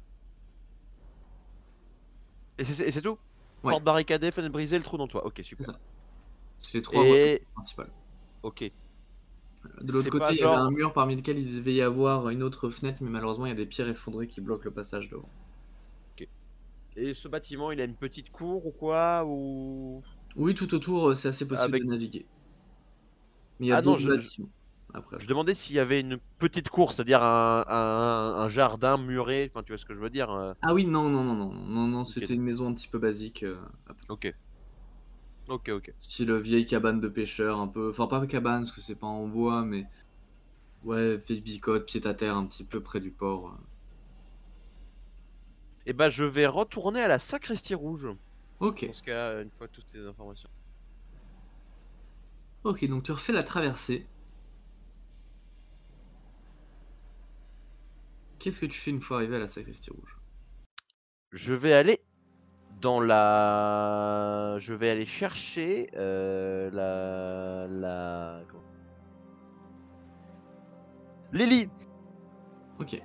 Et c'est et c'est tout? Ouais, Porte barricadée, fenêtre brisée, le trou dans le toit. Ok, c'est super. ça. C'est les trois voies Et... principales. Ok. De l'autre C'est côté, pas il y avait un genre... mur parmi lequel il devait y avoir une autre fenêtre, mais malheureusement il y a des pierres effondrées qui bloquent le passage devant. Et ce bâtiment, il a une petite cour ou quoi? Ou... Oui, tout autour, euh, c'est assez possible Avec... de naviguer. Mais il y a Ah non, d'autres je, je, bâtiments après. je demandais s'il y avait une petite cour, c'est-à-dire un, un, un jardin muré, enfin tu vois ce que je veux dire. euh. Ah oui, non, non, non, non, non, non, Ok, c'était une maison un petit peu basique. euh, ok, ok, ok. Style vieille cabane de pêcheur, un peu. Enfin, pas cabane, parce que c'est pas en bois, mais. Ouais, vieille bicotte, pied à terre, un petit peu près du port. euh. Et bah je vais retourner à la sacristie rouge. Ok. Dans ce cas, une fois toutes ces informations. Ok, donc tu refais la traversée. Qu'est-ce que tu fais une fois arrivé à la sacristie rouge? Je vais aller dans la... Je vais aller chercher euh, la... la... comment Lily. Ok.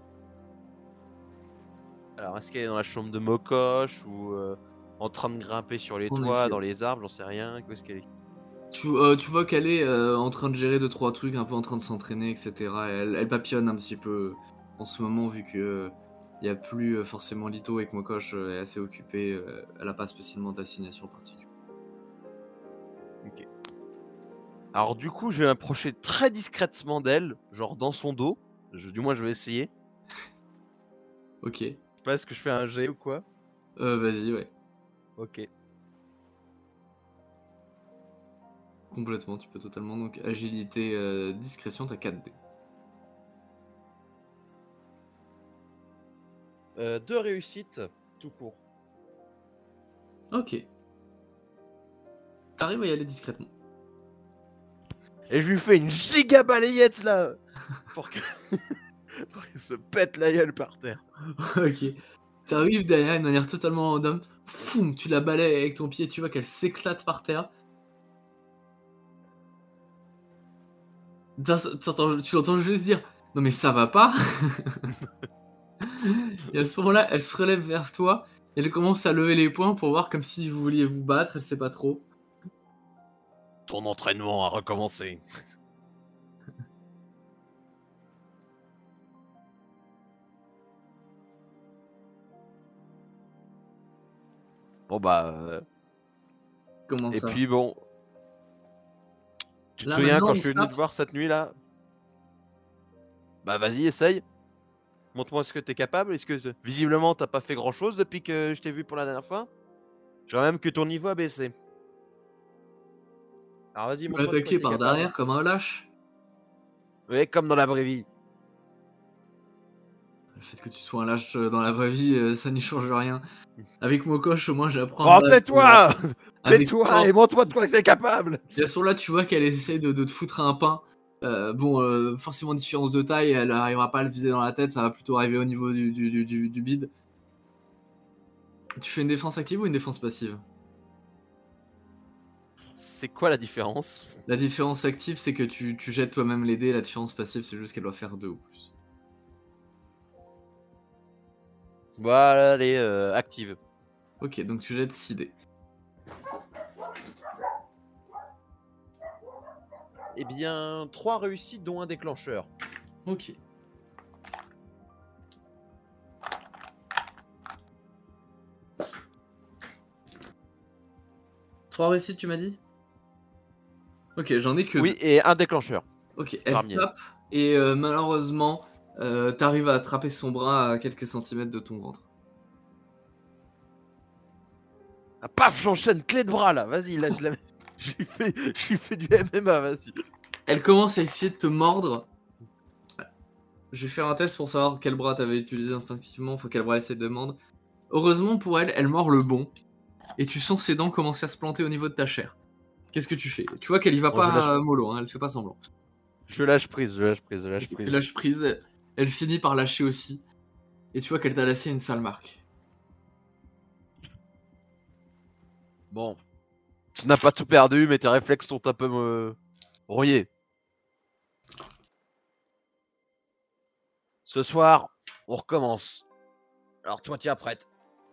Alors, est-ce qu'elle est dans la chambre de Mokosh ou euh, en train de grimper sur les En toits, effet. dans les arbres, j'en sais rien. Où est-ce qu'elle est? Tu, euh, tu vois qu'elle est euh, en train de gérer deux trois trucs, un peu en train de s'entraîner, et cetera. Elle, elle papillonne un petit peu en ce moment vu que il n'y a plus euh, forcément Lito et que Mokosh euh, est assez occupé. Euh, elle n'a pas spécialement d'assignation particulière. Ok. Alors du coup, je vais m'approcher très discrètement d'elle, genre dans son dos. Je- du moins, je vais essayer. Ok. Je sais pas, est-ce que je fais un jet ou quoi? Euh, vas-y, ouais. Ok. Complètement, tu peux totalement. Donc agilité, euh, discrétion, t'as quatre dés. Euh, deux réussites, tout court. Ok. T'arrives à y aller discrètement. Et je lui fais une giga balayette là pour que pour qu'elle se pète la gueule par terre. Ok. T'arrives derrière de manière totalement random. Foum, tu la balayes avec ton pied, tu vois qu'elle s'éclate par terre. T'as- t'entends- Tu l'entends juste dire non mais ça va pas. Et à ce moment-là, elle se relève vers toi. Et elle commence à lever les poings pour voir comme si vous vouliez vous battre. Elle sait pas trop. Ton entraînement a recommencé. Bon bah... euh, Comment Et ça? puis bon... Tu te Là, souviens maintenant, quand on je suis se venu te tape. voir cette nuit là? Bah vas-y, essaye. Montre-moi ce que t'es capable. Est-ce que visiblement t'as pas fait grand chose depuis que je t'ai vu pour la dernière fois? Je vois même que ton niveau a baissé. Alors vas-y, Tu m'as montre-moi de quoi attaqué t'es par capable. derrière comme un lâche. Ouais, comme dans la vraie vie. Le fait que tu sois un lâche euh, dans la vraie vie, euh, ça n'y change rien. Avec Mokosh, au moins, j'apprends à Oh, me battre tais-toi! euh, avec Tais-toi force. et montre-moi de quoi t'es capable! Et à ce moment-là, tu vois qu'elle essaie de, de te foutre un pain. Euh, bon, euh, forcément, différence de taille, elle n'arrivera pas à le viser dans la tête, ça va plutôt arriver au niveau du, du, du, du, du bide. Tu fais une défense active ou une défense passive? C'est quoi la différence? La différence active, c'est que tu, tu jettes toi-même les dés, la différence passive, c'est juste qu'elle doit faire deux ou plus. Voilà, elle est euh, active. Ok, donc tu jettes six dés. Eh bien, trois réussites dont un déclencheur. Ok. Trois réussites, tu m'as dit? Ok, j'en ai que Oui, deux. et un déclencheur. Ok, elle Parmi elles. tape et euh, malheureusement, euh, t'arrives à attraper son bras à quelques centimètres de ton ventre. Ah, paf, j'enchaîne clé de bras là. Vas-y, là, je l'ai. Je lui fais, je lui fais du M M A, vas-y. Elle commence à essayer de te mordre. Je vais faire un test pour savoir quel bras t'avais utilisé instinctivement, faut quel bras elle essaie de mordre. Heureusement pour elle, elle mord le bon. Et tu sens ses dents commencer à se planter au niveau de ta chair. Qu'est-ce que tu fais? Tu vois qu'elle y va Bon, je pas lâche- euh, mollo, hein, elle fait pas semblant. Je lâche prise, je lâche prise, je lâche Tu prise. lâches prise, elle, elle finit par lâcher aussi. Et tu vois qu'elle t'a laissé une sale marque. Bon. Tu n'as pas tout perdu, mais tes réflexes sont un peu euh, rouillés. Ce soir, on recommence. Alors toi, tiens prête.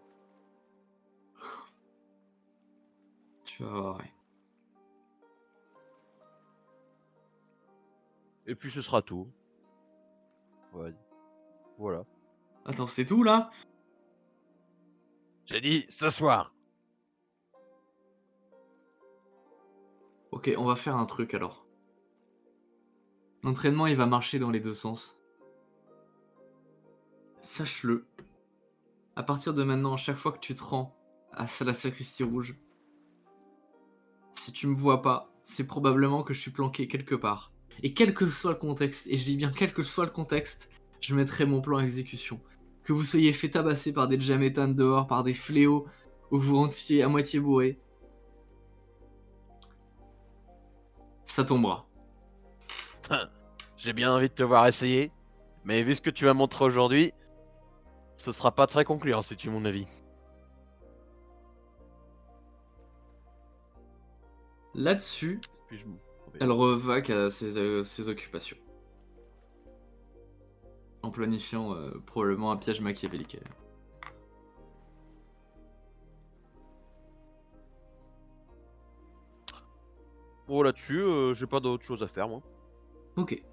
Tu vas voir, ouais. Et puis ce sera tout. Ouais. Voilà. Attends, c'est tout là? J'ai dit ce soir. Ok, on va faire un truc alors. L'entraînement, il va marcher dans les deux sens. Sache-le. À partir de maintenant, chaque fois que tu te rends à la sacristie rouge, si tu me vois pas, c'est probablement que je suis planqué quelque part. Et quel que soit le contexte, et je dis bien quel que soit le contexte, je mettrai mon plan à exécution. que vous soyez fait tabasser par des Jamétanes dehors, par des fléaux, ou vous rentriez à moitié bourré, ça tombera. J'ai bien envie de te voir essayer, mais vu ce que tu vas montrer aujourd'hui, ce sera pas très concluant si tu veux mon avis. Là-dessus, Puis je... elle revaque à ses, euh, ses occupations. En planifiant euh, probablement un piège machiavélique. Bon, là-dessus, euh, j'ai pas d'autre chose à faire, moi. Ok.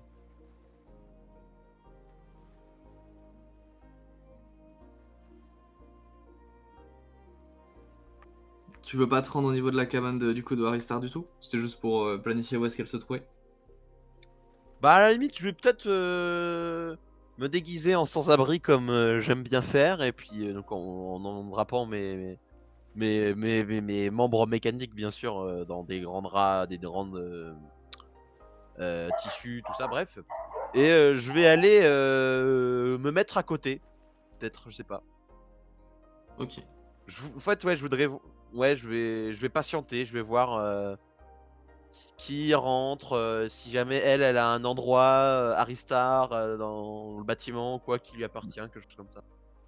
Tu veux pas te rendre au niveau de la cabane de- du coup de Haristar du tout? C'était juste pour euh, planifier où est-ce qu'elle se trouvait? Bah, à la limite, je vais peut-être euh, me déguiser en sans-abri comme euh, j'aime bien faire, et puis euh, donc en, en, en drapant mes, mes, mes, mes, mes membres mécaniques, bien sûr, euh, dans des grandes rats, des grandes euh, euh, tissus, tout ça, bref. Et euh, je vais aller euh, me mettre à côté, peut-être, je sais pas. Ok. Je, en fait, ouais, je voudrais, ouais, je vais, je vais patienter, je vais voir euh, ce qui rentre, euh, si jamais elle, elle a un endroit euh, Aristar euh, dans le bâtiment, quoi, qui lui appartient, quelque chose comme ça.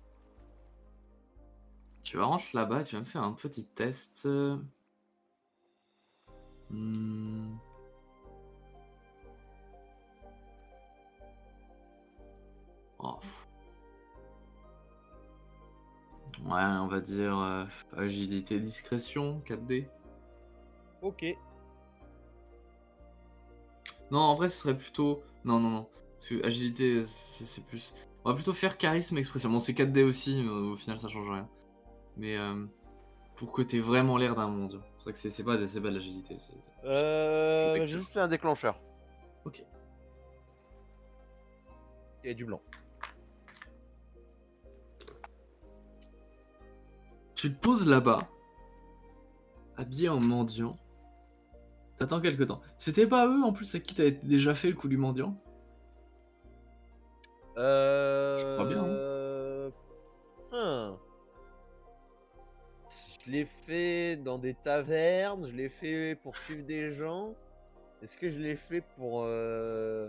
Tu vas rentrer là-bas, tu vas me faire un petit test. euh. Hmm. Oh. Ouais, on va dire euh, agilité, discrétion, quatre D. Ok. Non, en vrai, ce serait plutôt. Non, non, non. Parce que agilité, c'est c'est plus. On va plutôt faire charisme, expression. Bon, c'est quatre D aussi, mais au final, ça change rien. Mais euh, pour que t'aies vraiment l'air d'un monde. C'est pour ça que c'est c'est pas, c'est pas de l'agilité. c'est- Euh, Protecteur. j'ai juste fait un déclencheur. Ok. Et du blanc. Tu te poses là-bas, habillé en mendiant. T'attends quelque temps. C'était pas eux en plus à qui t'avais déjà fait le coup du mendiant? Euh... Je crois bien, hein. Hein. Je l'ai fait dans des tavernes, je l'ai fait pour suivre des gens. Est-ce que je l'ai fait pour... Euh...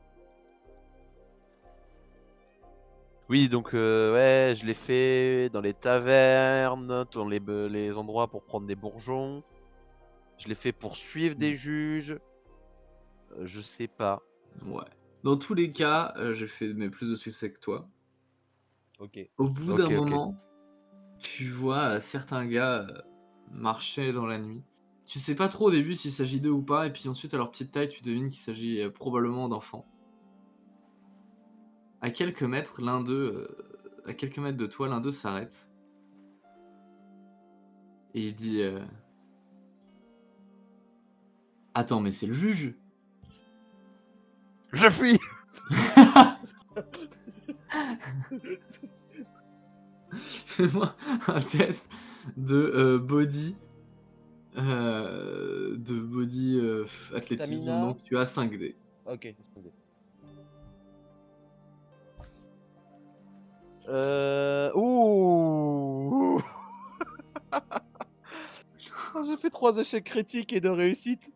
Oui, donc euh, ouais, je l'ai fait dans les tavernes, dans les, les endroits pour prendre des bourgeons. Je l'ai fait pour suivre des juges. Euh, je sais pas. Ouais. Dans tous les cas, euh, j'ai fait mes plus de succès que toi. Ok. Au bout Ok, d'un ok. moment, tu vois euh, certains gars euh, marcher dans la nuit. Tu sais pas trop au début s'il s'agit d'eux ou pas, et puis ensuite à leur petite taille, tu devines qu'il s'agit euh, probablement d'enfants. À quelques mètres, l'un d'eux, euh, à quelques mètres de toi, l'un d'eux s'arrête. Et il dit euh, Attends, mais c'est le juge. Je fuis. Fais-moi un test de euh, body. euh, de body euh, athlétisme. Stamina. Donc tu as cinq D. Ok. Euh... Ouh. J'ai fait trois échecs critiques et deux réussites.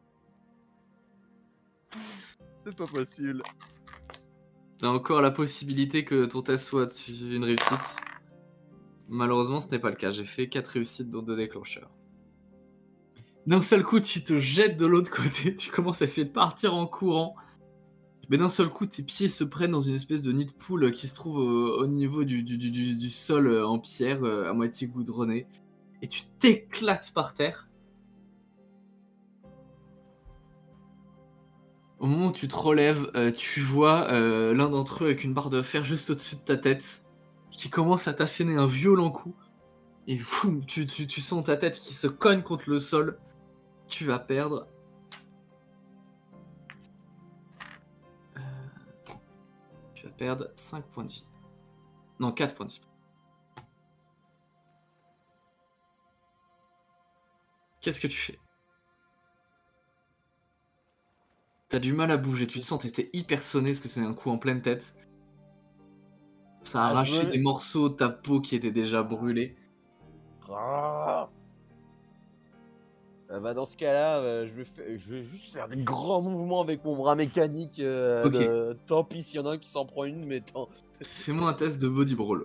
C'est pas possible. T'as encore la possibilité que ton test soit une réussite. Malheureusement, ce n'est pas le cas. J'ai fait quatre réussites dont deux déclencheurs. D'un seul coup, tu te jettes de l'autre côté. Tu commences à essayer de partir en courant. Mais d'un seul coup, tes pieds se prennent dans une espèce de nid de poule qui se trouve au, au niveau du, du, du, du sol en pierre, à moitié goudronné. Et tu t'éclates par terre. Au moment où tu te relèves, euh, tu vois euh, l'un d'entre eux avec une barre de fer juste au-dessus de ta tête, qui commence à t'asséner un violent coup. Et foum, tu, tu, tu sens ta tête qui se cogne contre le sol. Tu vas perdre. Euh, tu vas perdre cinq points de vie. Non, quatre points de vie. Qu'est-ce que tu fais? T'as du mal à bouger, tu te sens, t'étais hyper sonné parce que c'est un coup en pleine tête. Ça a Ah, je arraché veux- des morceaux de ta peau qui étaient déjà brûlés. Ah. Euh, bah, dans ce cas-là, euh, je, vais fa- je vais juste faire des grands mouvements avec mon bras mécanique. euh, Ok. de- Tant pis s'il y en a un qui s'en prend une, mais tant. Fais-moi un test de body brawl.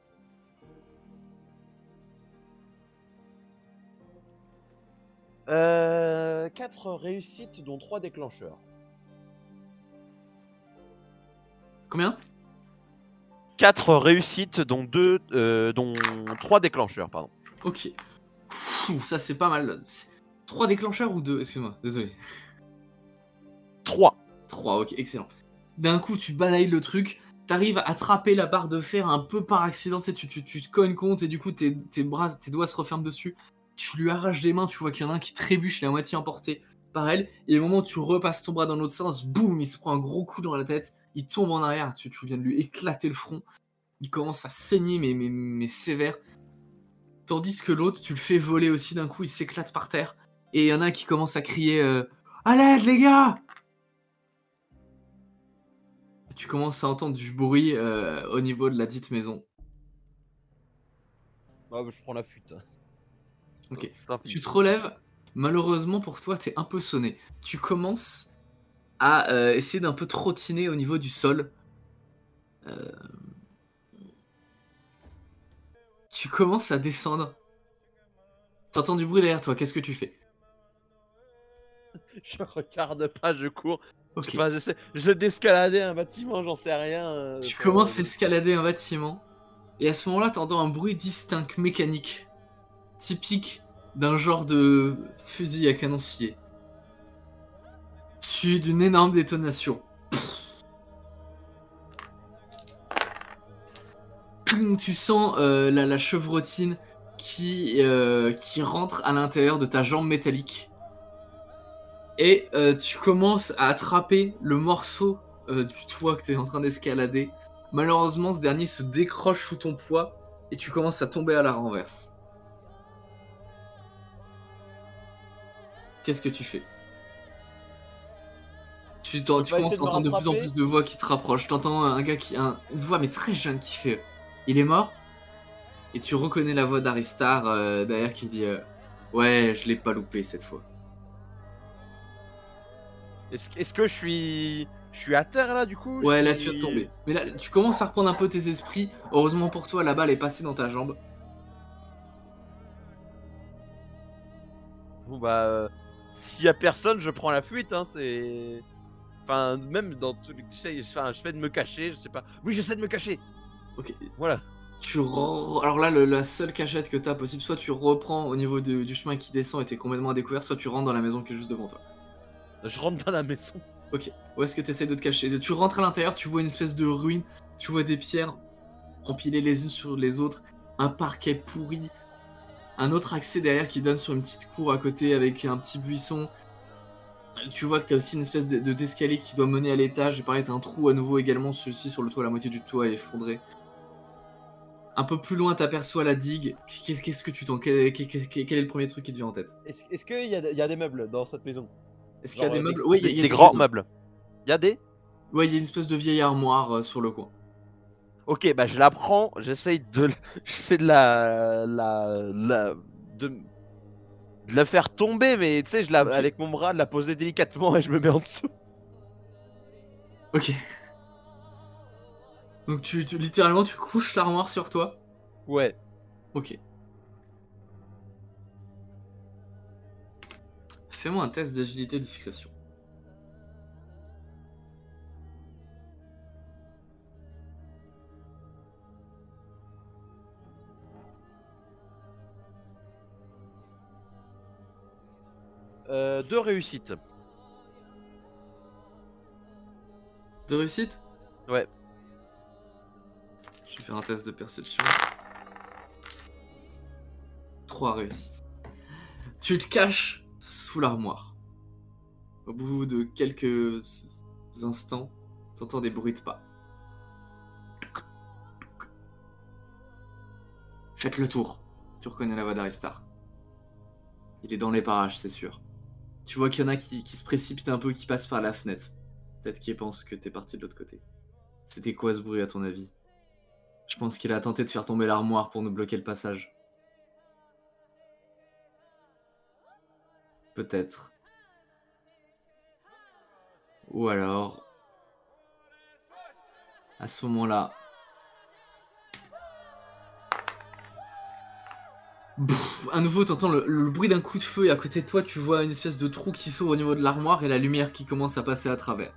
Euh, quatre réussites, dont trois déclencheurs. Combien? Quatre réussites, dont deux, euh, dont trois déclencheurs, pardon. Ok. Pfff, ça c'est pas mal. C'est- Trois déclencheurs ou deux? Excuse-moi, désolé. Trois. Trois, ok, excellent. D'un coup, tu balayes le truc, t'arrives à attraper la barre de fer un peu par accident, tu sais, tu, tu, tu te cognes compte et du coup tes, tes bras, tes doigts se referment dessus. Tu lui arraches des mains, tu vois qu'il y en a un qui trébuche, il est à moitié emporté par elle. Et au moment où tu repasses ton bras dans l'autre sens, boum, il se prend un gros coup dans la tête, il tombe en arrière, tu, tu viens de lui éclater le front. Il commence à saigner, mais, mais, mais sévère. Tandis que l'autre, tu le fais voler aussi d'un coup, il s'éclate par terre. Et il y en a un qui commence à crier euh, à l'aide, les gars! Tu commences à entendre du bruit euh, au niveau de la dite maison. Ah, bah, je prends la fuite. Ok. Tant pis. Tu te relèves. Malheureusement pour toi, t'es un peu sonné. Tu commences à euh, essayer d'un peu trottiner au niveau du sol. Euh, Tu commences à descendre. T'entends du bruit derrière toi. Qu'est-ce que tu fais? Je regarde pas, je cours. Ok. Enfin, j'essaie je d'escalader un bâtiment, j'en sais rien. euh, Tu enfin, commences à euh, escalader un bâtiment. Et à ce moment-là, t'entends un bruit distinct, mécanique. Typique d'un genre de fusil à canon scié. Suivi d'une énorme détonation. Tu sens euh, la, la chevrotine qui, euh, qui rentre à l'intérieur de ta jambe métallique. Et euh, tu commences à attraper le morceau euh, du toit que tu es en train d'escalader. Malheureusement, ce dernier se décroche sous ton poids et tu commences à tomber à la renverse. Qu'est-ce que tu fais? Tu, t'en- peux tu pas commences essayer à de me entendre de plus en rattraper plus de voix qui te rapprochent. T'entends un gars qui, un- une voix mais très jeune qui fait « Il est mort ?» Et tu reconnais la voix d'Aristar euh, derrière qui dit euh, Ouais, je l'ai pas loupé cette fois. Est-ce est-ce que je suis. Je suis à terre là du coup je Ouais, là suis... tu viens de tomber. Mais là, tu commences à reprendre un peu tes esprits. Heureusement pour toi, la balle est passée dans ta jambe. Bon bah. euh, S'il y a personne, je prends la fuite, hein, c'est. Enfin, même dans tous les. J'essaie enfin, j'essaie de me cacher, je sais pas. Oui, j'essaie de me cacher Ok. Voilà. Tu re- Alors là, le- la seule cachette que t'as possible, soit tu reprends au niveau de- du chemin qui descend et t'es complètement à découvert, soit tu rentres dans la maison qui est juste devant toi. Je rentre dans la maison. Ok. Où est-ce que t'essaies de te cacher? Tu rentres à l'intérieur, tu vois une espèce de ruine, tu vois des pierres empilées les unes sur les autres, un parquet pourri, un autre accès derrière qui donne sur une petite cour à côté avec un petit buisson. Tu vois que t'as aussi une espèce de, de- d'escalier qui doit mener à l'étage. Et pareil, t'as un trou à nouveau également, celui-ci sur le toit, la moitié du toit est effondré. Un peu plus loin, t'aperçois la digue. Qu'est- Qu'est-ce que tu t'en... Quel, quel- quel- quel est le premier truc qui te vient en tête? Est-ce est-ce qu'il y, a- il y a des meubles dans cette maison? Est-ce qu'il y a Genre, des euh, meubles? Oui, il y a, des, il y a des des grands meubles. meubles. Il y a des. Ouais, il y a une espèce de vieille armoire euh, sur le coin. Ok, bah je la prends, j'essaye de, j'essaie de la, la, la, de, de la faire tomber, mais tu sais, je la, Ok. avec mon bras, de la poser délicatement et je me mets en dessous. Ok. Donc tu, tu- littéralement, tu couches l'armoire sur toi. Ouais. Ok. Fais-moi un test d'agilité discrétion. Euh, deux réussites. De réussite? Ouais. Je vais faire un test de perception. Trois réussites. Tu te caches sous l'armoire. Au bout de quelques instants, tu entends des bruits de pas. Faites le tour. Tu reconnais la voix d'Aristar. Il est dans les parages, c'est sûr. Tu vois qu'il y en a qui, qui se précipitent un peu, qui passent par la fenêtre. Peut-être qu'ils pensent que t'es parti de l'autre côté. C'était quoi ce bruit à ton avis? Je pense qu'il a tenté de faire tomber l'armoire pour nous bloquer le passage. Peut-être. Ou alors... À ce moment-là... Bouf, à nouveau, t'entends le, le bruit d'un coup de feu et à côté de toi, tu vois une espèce de trou qui s'ouvre au niveau de l'armoire et la lumière qui commence à passer à travers.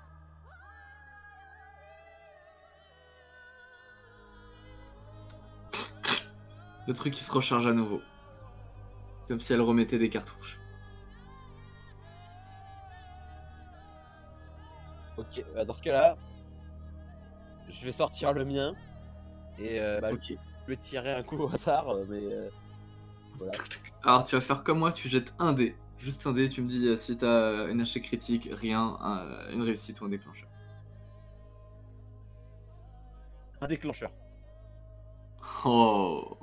Le truc qui se recharge à nouveau. Comme si elle remettait des cartouches. Ok, bah dans ce cas-là, je vais sortir le mien. Et euh, bah, Ok. je vais tirer un coup au hasard, euh, mais... euh, voilà. Alors tu vas faire comme moi, tu jettes un dé. Juste un dé, tu me dis euh, si t'as une échec critique, rien, un- une réussite ou un déclencheur. Un déclencheur. Oh.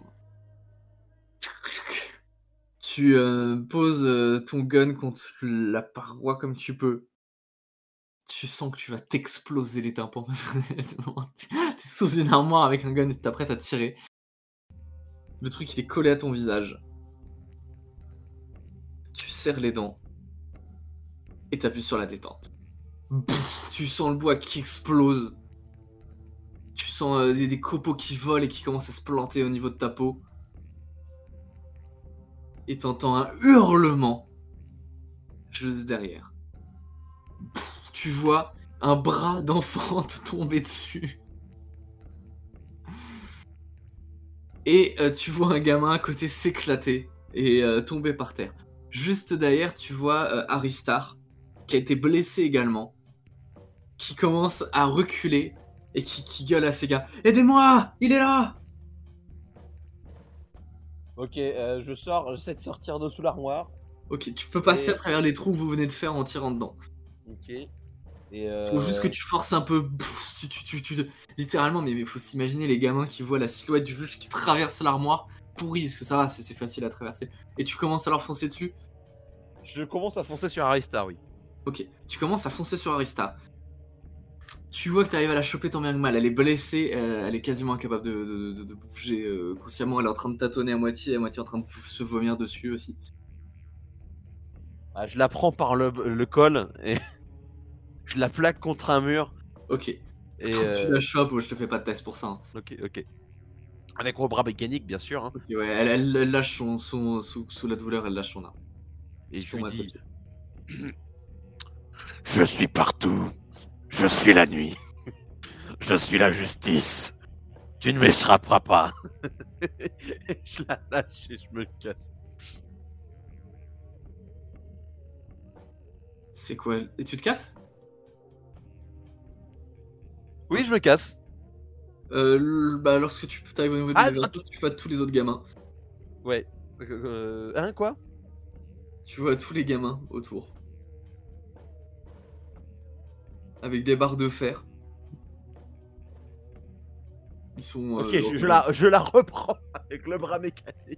Tu euh, poses euh, ton gun contre la paroi comme tu peux. Tu sens que tu vas t'exploser les tympans. T'es sous une armoire avec un gun et t'apprêtes à tirer. Le truc il est collé à ton visage. Tu serres les dents. Et t'appuies sur la détente. Pff, tu sens le bois qui explose. Tu sens euh, des, des copeaux qui volent et qui commencent à se planter au niveau de ta peau. Et t'entends un hurlement juste derrière. Pff, tu vois un bras d'enfant te tomber dessus. Et euh, tu vois un gamin à côté s'éclater et euh, tomber par terre. Juste derrière, tu vois euh, Aristar, qui a été blessé également, qui commence à reculer et qui, qui gueule à ses gars. « Aidez-moi! Il est là !» Ok, euh, je sors, j'essaie de sortir de sous l'armoire. Ok, tu peux passer Et- à travers les trous que vous venez de faire en tirant dedans. Ok. Et euh... Faut juste que tu forces un peu. Pff, tu, tu, tu, tu- littéralement, mais il faut s'imaginer les gamins qui voient la silhouette du juge qui traverse l'armoire. Pourri, parce que ça va, c'est c'est facile à traverser. Et tu commences à leur foncer dessus. Je commence à foncer sur Aristar, oui. Ok, tu commences à foncer sur Arista. Tu vois que tu arrives à la choper tant bien que mal. Elle est blessée, euh, elle est quasiment incapable de, de, de- de bouger euh, consciemment. Elle est en train de tâtonner à moitié, à moitié en train de se vomir dessus aussi. Ah, je la prends par le, le col et je la plaque contre un mur. Ok, Et tu euh... la chopes, je te fais pas de test pour ça. hein. ok, ok. Avec mon bras mécanique, bien sûr. Hein. Ok, ouais, elle, elle- elle lâche son, son- sous, sous la douleur, elle lâche son arme. Et Je je lui tombe à dis... côté. Je suis partout. Je suis la nuit. Je suis la justice. Tu ne m'échapperas pas. je la lâche et je me casse. C'est quoi? Et tu te casses? Oui, je me casse. Euh, l- bah, lorsque tu arrives au niveau Ah, des ah, autres, tu vois tous les autres gamins. Ouais. Euh... Hein, quoi? Tu vois tous les gamins autour. Avec des barres de fer. Ils sont. Ok, euh, je, dans- je la, je la reprends avec le bras mécanique.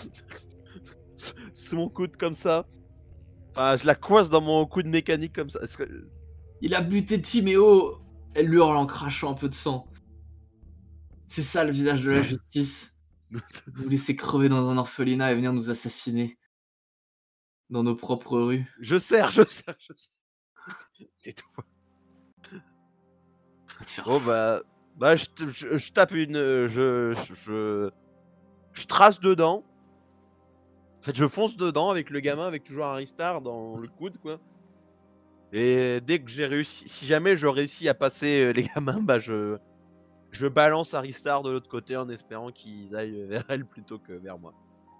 Sous mon coude comme ça. Enfin, je la coince dans mon coude mécanique comme ça. Est-ce que... Il a buté Timéo! Elle hurle en crachant un peu de sang. C'est ça le visage de la justice. Vous laissez crever dans un orphelinat et venir nous assassiner. Dans nos propres rues. Je serre, je serre, je serre. Tais-toi. Va te faire Bon bah, bah je, t- je- je tape une, euh, je, je, je, je trace dedans. En fait, je fonce dedans avec le gamin, avec toujours un Aristar dans le coude, quoi. Et dès que j'ai réussi, si jamais je réussis à passer euh, les gamins, bah je, je balance Aristar de l'autre côté en espérant qu'ils aillent vers elle plutôt que vers moi.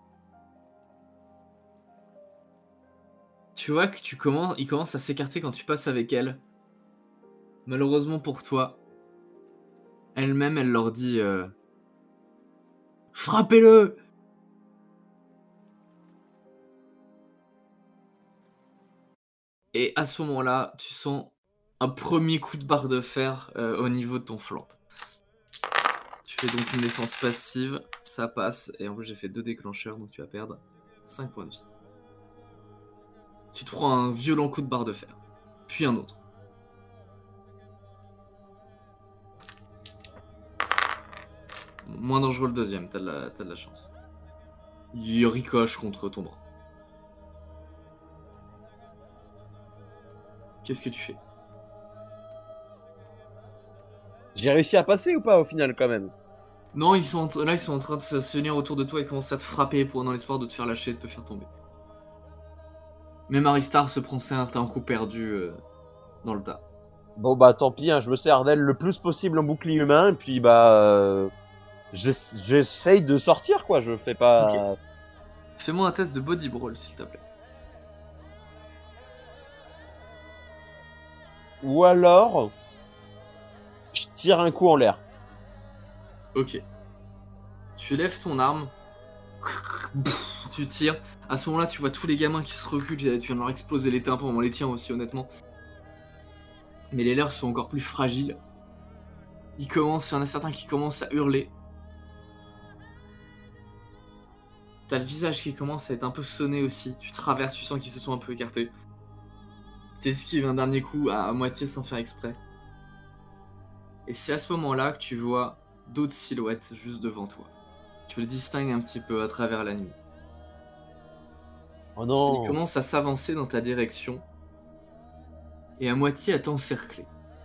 Tu vois que tu commences, il commence à s'écarter quand tu passes avec elle. Malheureusement pour toi, elle-même, elle leur dit euh, frappez-le! Et à ce moment-là, tu sens un premier coup de barre de fer euh, au niveau de ton flanc. Tu fais donc une défense passive, ça passe, et en plus j'ai fait deux déclencheurs, donc tu vas perdre cinq points de vie. Tu te prends un violent coup de barre de fer, puis un autre. moins dangereux le deuxième, t'as de, la... t'as de la chance. Il ricoche contre ton bras. Qu'est-ce que tu fais? J'ai réussi à passer ou pas au final quand même? Non, ils sont en t- là ils sont en train de se tenir autour de toi et commencent à te frapper pour dans l'espoir de te faire lâcher et de te faire tomber. Même Aristar se prend ça, t'as un coup perdu euh, dans le tas. Bon bah tant pis, hein, je me sers d'elle le plus possible en bouclier humain et puis bah euh, j'ess- j'essaye de sortir quoi, je fais pas... Fais-moi un test de body brawl s'il te plaît. Ou alors, je tire un coup en l'air. Ok. Tu lèves ton arme. Tu tires. À ce moment-là, tu vois tous les gamins qui se reculent. Tu viens de leur exploser les tympans, bon, les tiens aussi, honnêtement. Mais les leurs sont encore plus fragiles. Ils commencent, il y en a certains qui commencent à hurler. T'as le visage qui commence à être un peu sonné aussi. Tu traverses, tu sens qu'ils se sont un peu écartés. T'esquives un dernier coup à, à moitié sans faire exprès. Et c'est à ce moment-là que tu vois d'autres silhouettes juste devant toi. Tu le distingues un petit peu à travers la nuit. Oh non. Il commence à s'avancer dans ta direction et à moitié à t'encercler.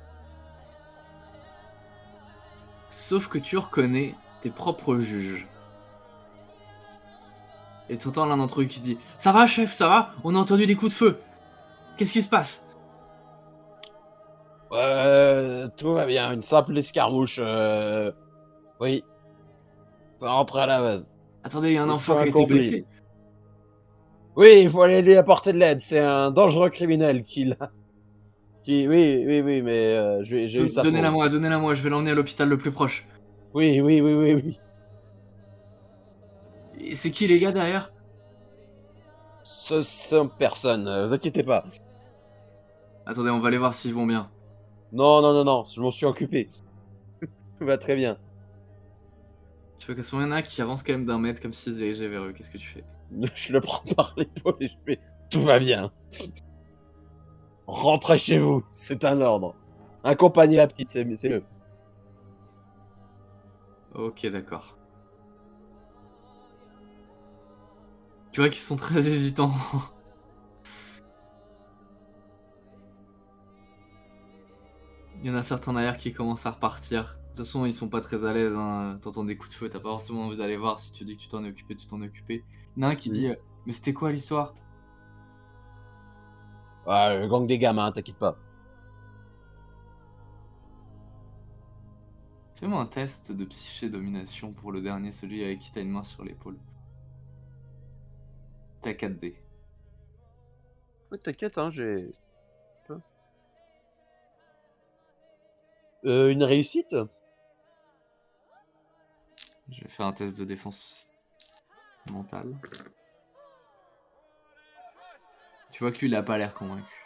Sauf que tu reconnais tes propres juges. Et tu entends l'un d'entre eux qui dit « Ça va, chef, ça va? On a entendu des coups de feu. Qu'est-ce qui se passe ?» Euh, tout va bien, une simple escarmouche. Euh... Oui. Faut rentrer à la base. Attendez, il y a un Ils enfant sont qui a été accomplis. blessé. Oui, il faut aller lui apporter de l'aide. C'est un dangereux criminel qui l'a. Qui... Oui, oui, oui, mais euh, j'ai j'ai eu ça. Donnez-la pour- moi, donnez-la moi, je vais l'emmener à l'hôpital le plus proche. Oui, oui, oui, oui, oui. Et c'est qui les gars derrière? Ce sont personne, euh, vous inquiétez pas. Attendez, on va aller voir s'ils vont bien. Non, non, non, non, je m'en suis occupé. Tout va très bien. Tu vois qu'à ce moment, il y en a qui avancent quand même d'un mètre comme s'ils se dirigeaient vers eux. Qu'est-ce que tu fais? Je le prends par l'épaule et je fais. Tout va bien. Rentrez chez vous, c'est un ordre. Accompagnez la petite, c'est c'est mieux. Ok, d'accord. Tu vois qu'ils sont très hésitants. Il y en a certains derrière qui commencent à repartir. De toute façon, ils sont pas très à l'aise. Hein. T'entends des coups de feu, t'as pas forcément envie d'aller voir. Si tu dis que tu t'en es occupé, tu t'en es occupé. Il y en a un qui Oui. dit euh, mais c'était quoi l'histoire? Ah, le gang des gamins, t'inquiète pas. Fais-moi un test de psyché domination pour le dernier, celui avec qui t'as une main sur l'épaule. T'as quatre dés. Ouais, t'inquiète, hein, j'ai. Euh, une réussite? Je vais faire un test de défense mentale. Tu vois que lui, il a pas l'air convaincu.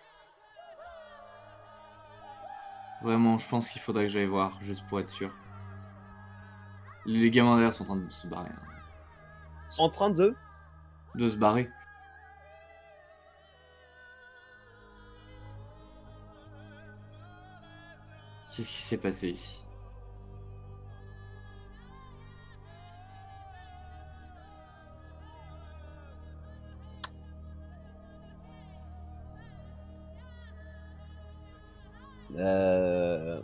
Vraiment, je pense qu'il faudrait que j'aille voir, juste pour être sûr. Les gamins derrière sont en train de se barrer. hein. Ils sont en train de. De se barrer. Qu'est-ce qui s'est passé ici? Euh...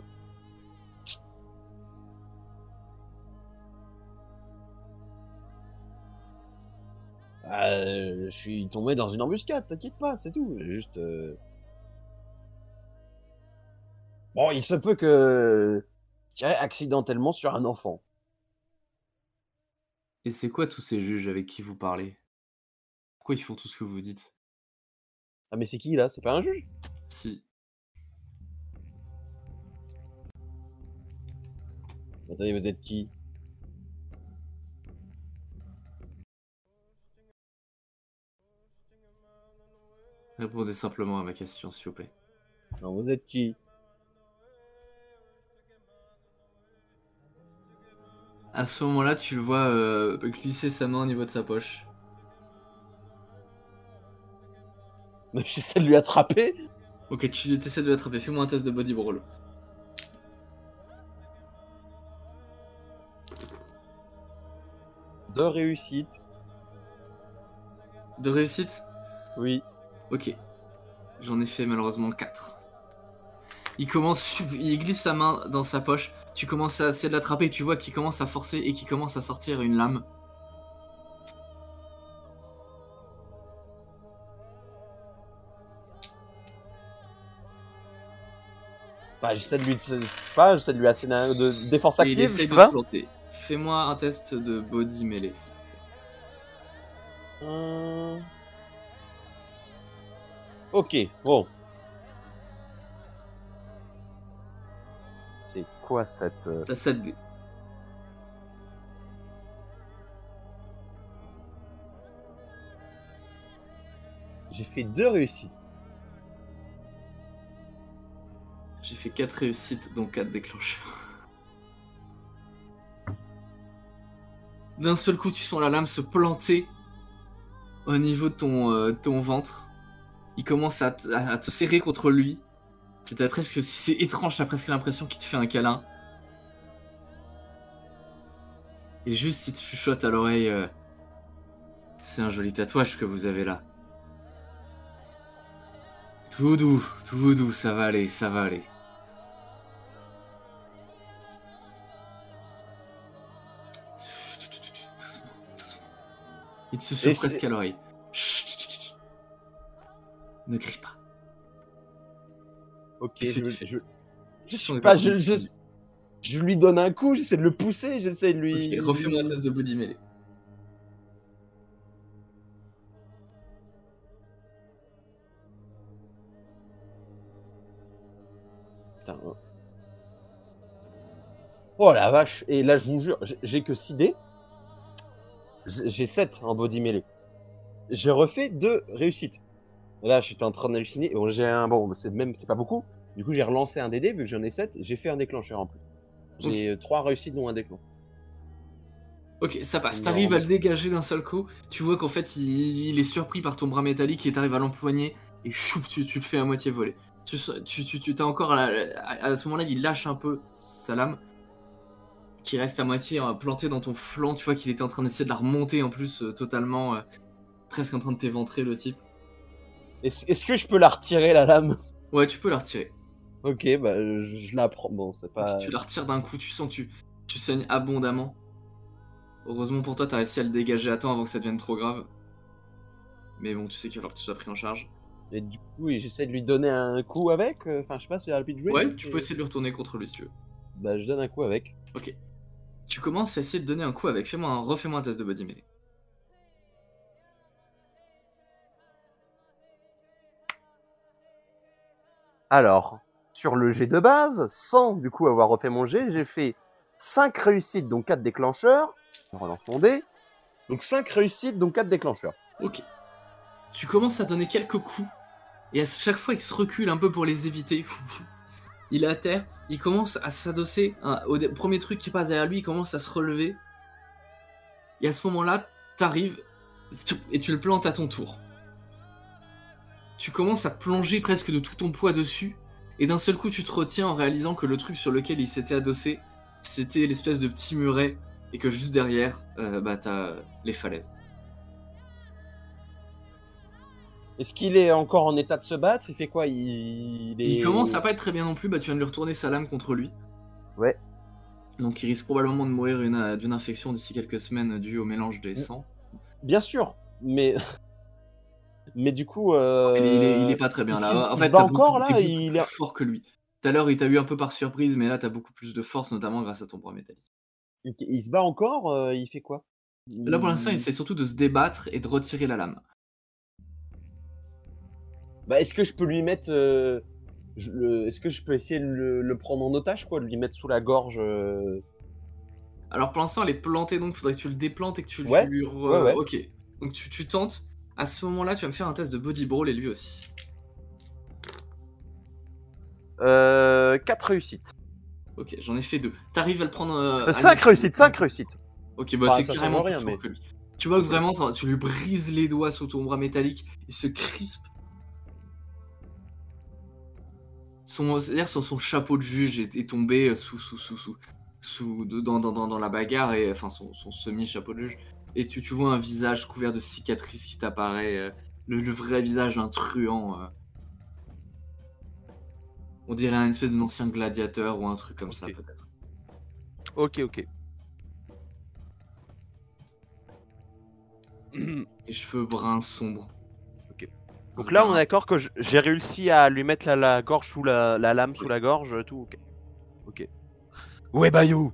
Euh, je suis tombé dans une embuscade, t'inquiète pas, c'est tout. J'ai juste. euh, Bon, il se peut que. Tirer accidentellement sur un enfant. Et c'est quoi tous ces juges avec qui vous parlez? Pourquoi ils font tout ce que vous dites? Ah, mais c'est qui là? C'est pas un juge? Si. Attendez, vous êtes qui? Répondez simplement à ma question, s'il vous plaît. Non, vous êtes qui? À ce moment-là, tu le vois euh, glisser sa main au niveau de sa poche. J'essaie de lui attraper. Ok, tu essaies de l'attraper. Fais-moi un test de body brawl. Deux réussites. De réussite? Oui. Ok. J'en ai fait malheureusement quatre. Il commence, il glisse sa main dans sa poche. Tu commences à essayer de l'attraper. Tu vois qu'il commence à forcer et qu'il commence à sortir une lame. Bah, j'essaie de lui, je sais pas, j'essaie de lui asséner un- de défense Et il active, essaie je de sais pas. te planter. Fais-moi un test de body melee. Euh, Ok, bon. C'est quoi cette... euh, T'as sept dés. J'ai fait deux réussites. J'ai fait quatre réussites, donc quatre déclencheurs. D'un seul coup, tu sens la lame se planter au niveau de ton, euh, ton ventre. Il commence à, t- à- à te serrer contre lui. C'est presque, c'est étrange, t'as presque l'impression qu'il te fait un câlin. Et juste, il te chuchote à l'oreille. euh, C'est un joli tatouage que vous avez là. Tout doux, tout doux, ça va aller, ça va aller. Doucement, doucement. Il te susurre Et c'est- presque à l'oreille. Chut, chut, chut, chut. Ne crie pas. Ok, Qu'est-ce que je, tu fais je, je Sont suis pas, exactement je, je, disponibles. je lui donne un coup, j'essaie de le pousser, j'essaie de lui... Ok, refais-moi un test de body melee. Putain. oh. Oh la vache, et là je vous jure, j'ai- j'ai que six dés. J'ai j'ai sept en body melee. J'ai refait deux réussites. Et là j'étais en train d'halluciner, bon j'ai un, bon c'est même, c'est pas beaucoup. Du coup j'ai relancé un D D, vu que j'en ai sept, j'ai fait un déclencheur en plus. J'ai euh, trois réussites dont un déclencheur. Ok, ça passe. Non, T'arrives à mais- le dégager d'un seul coup. Tu vois qu'en fait, il, il est surpris par ton bras métallique et t'arrives à l'empoigner et chouf, tu, tu le fais à moitié voler. Tu, tu, tu, tu t'as encore à, à, à ce moment-là, il lâche un peu sa lame qui reste à moitié euh, plantée dans ton flanc. Tu vois qu'il était en train d'essayer de la remonter en plus, euh, totalement, euh, presque en train de t'éventrer le type. Est-ce est-ce que je peux la retirer la lame? Ouais, tu peux la retirer. Ok, bah je, je la prends. Bon, c'est pas. Ok, tu la retires d'un coup, tu sens que tu, tu saignes abondamment. Heureusement pour toi, t'as réussi à le dégager à temps avant que ça devienne trop grave. Mais bon, tu sais qu'il va falloir que tu sois pris en charge. Et du coup, oui, j'essaie de lui donner un coup avec. euh, Enfin, je sais pas, c'est rapide de jouer. Ouais, donc, tu et- peux essayer de lui retourner contre lui si tu veux. Bah, je donne un coup avec. Ok. Tu commences à essayer de donner un coup avec. Fais-moi un... Refais-moi un test de body melee. Alors, sur le jet de base, sans du coup avoir refait mon jet, j'ai fait cinq réussites, donc quatre déclencheurs. Je relance mon dé. Donc cinq réussites, donc quatre déclencheurs. Ok. Tu commences à donner quelques coups. Et à chaque fois, il se recule un peu pour les éviter. Il est à terre. Il commence à s'adosser hein, au dé- premier truc qui passe derrière lui. Il commence à se relever. Et à ce moment-là, t'arrives et tu le plantes à ton tour. Tu commences à plonger presque de tout ton poids dessus. Et d'un seul coup, tu te retiens en réalisant que le truc sur lequel il s'était adossé, c'était l'espèce de petit muret. Et que juste derrière, euh, bah, t'as les falaises. Est-ce qu'il est encore en état de se battre? Il fait quoi? il... il est... Il commence à pas être très bien non plus, bah tu viens de lui retourner sa lame contre lui. Ouais. Donc il risque probablement de mourir une, euh, d'une infection d'ici quelques semaines due au mélange des sangs. Bien sûr, mais... mais du coup... Euh... Il, est, il est- il est pas très bien est-ce qu'il se- là. En il fait, se bat t'as encore, beaucoup, là, t'es beaucoup il plus est- fort que lui. Tout à l'heure, il t'a eu un peu par surprise, mais là, t'as beaucoup plus de force, notamment grâce à ton bras métallique. Ok, il se bat encore, euh, il fait quoi? Il- Là, pour l'instant, il essaie surtout de se débattre et de retirer la lame. Bah, est-ce que je peux lui mettre... euh, je le- Est-ce que je peux essayer de le, le prendre en otage, quoi? De lui mettre sous la gorge euh, Alors pour l'instant, elle est plantée, donc il faudrait que tu le déplantes et que tu Ouais, lui... re- ouais, ouais. Ok. Donc tu, tu tentes. À ce moment-là, tu vas me faire un test de body brawl et lui aussi. Euh, quatre réussites. Ok, j'en ai fait deux. T'arrives à le prendre... euh, à cinq lui- réussites, cinq réussites. Ok, bah Enfin, t'es ça carrément change plus rien, fort mais- que lui. Tu vois que vraiment, t'en- tu lui brises les doigts sous ton bras métallique, il se crispe. Son, c'est-à-dire son, son chapeau de juge est, est tombé sous, sous, sous, sous, sous- dans, dans, dans, dans la bagarre, et enfin son, son semi-chapeau de juge. et tu, tu vois un visage couvert de cicatrices qui t'apparaît, euh, le, le vrai visage d'un truand. euh. On dirait un espèce d'ancien gladiateur ou un truc comme ça Ok. peut-être. Ok, ok. Les cheveux bruns sombres. Donc là, on est d'accord que je- j'ai réussi à lui mettre la, la gorge sous la, la lame sous la gorge, tout. Ok. Ok. Où est Bayou?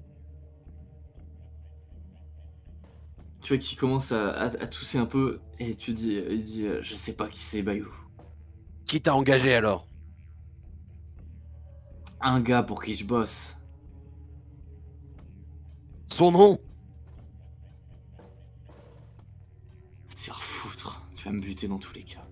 Tu vois qu'il commence à, à, à tousser un peu et tu dis, il dit, euh, je sais pas qui c'est Bayou. Qui t'a engagé alors? Un gars pour qui je bosse. Son nom? Va te faire foutre. Tu vas me buter dans tous les cas.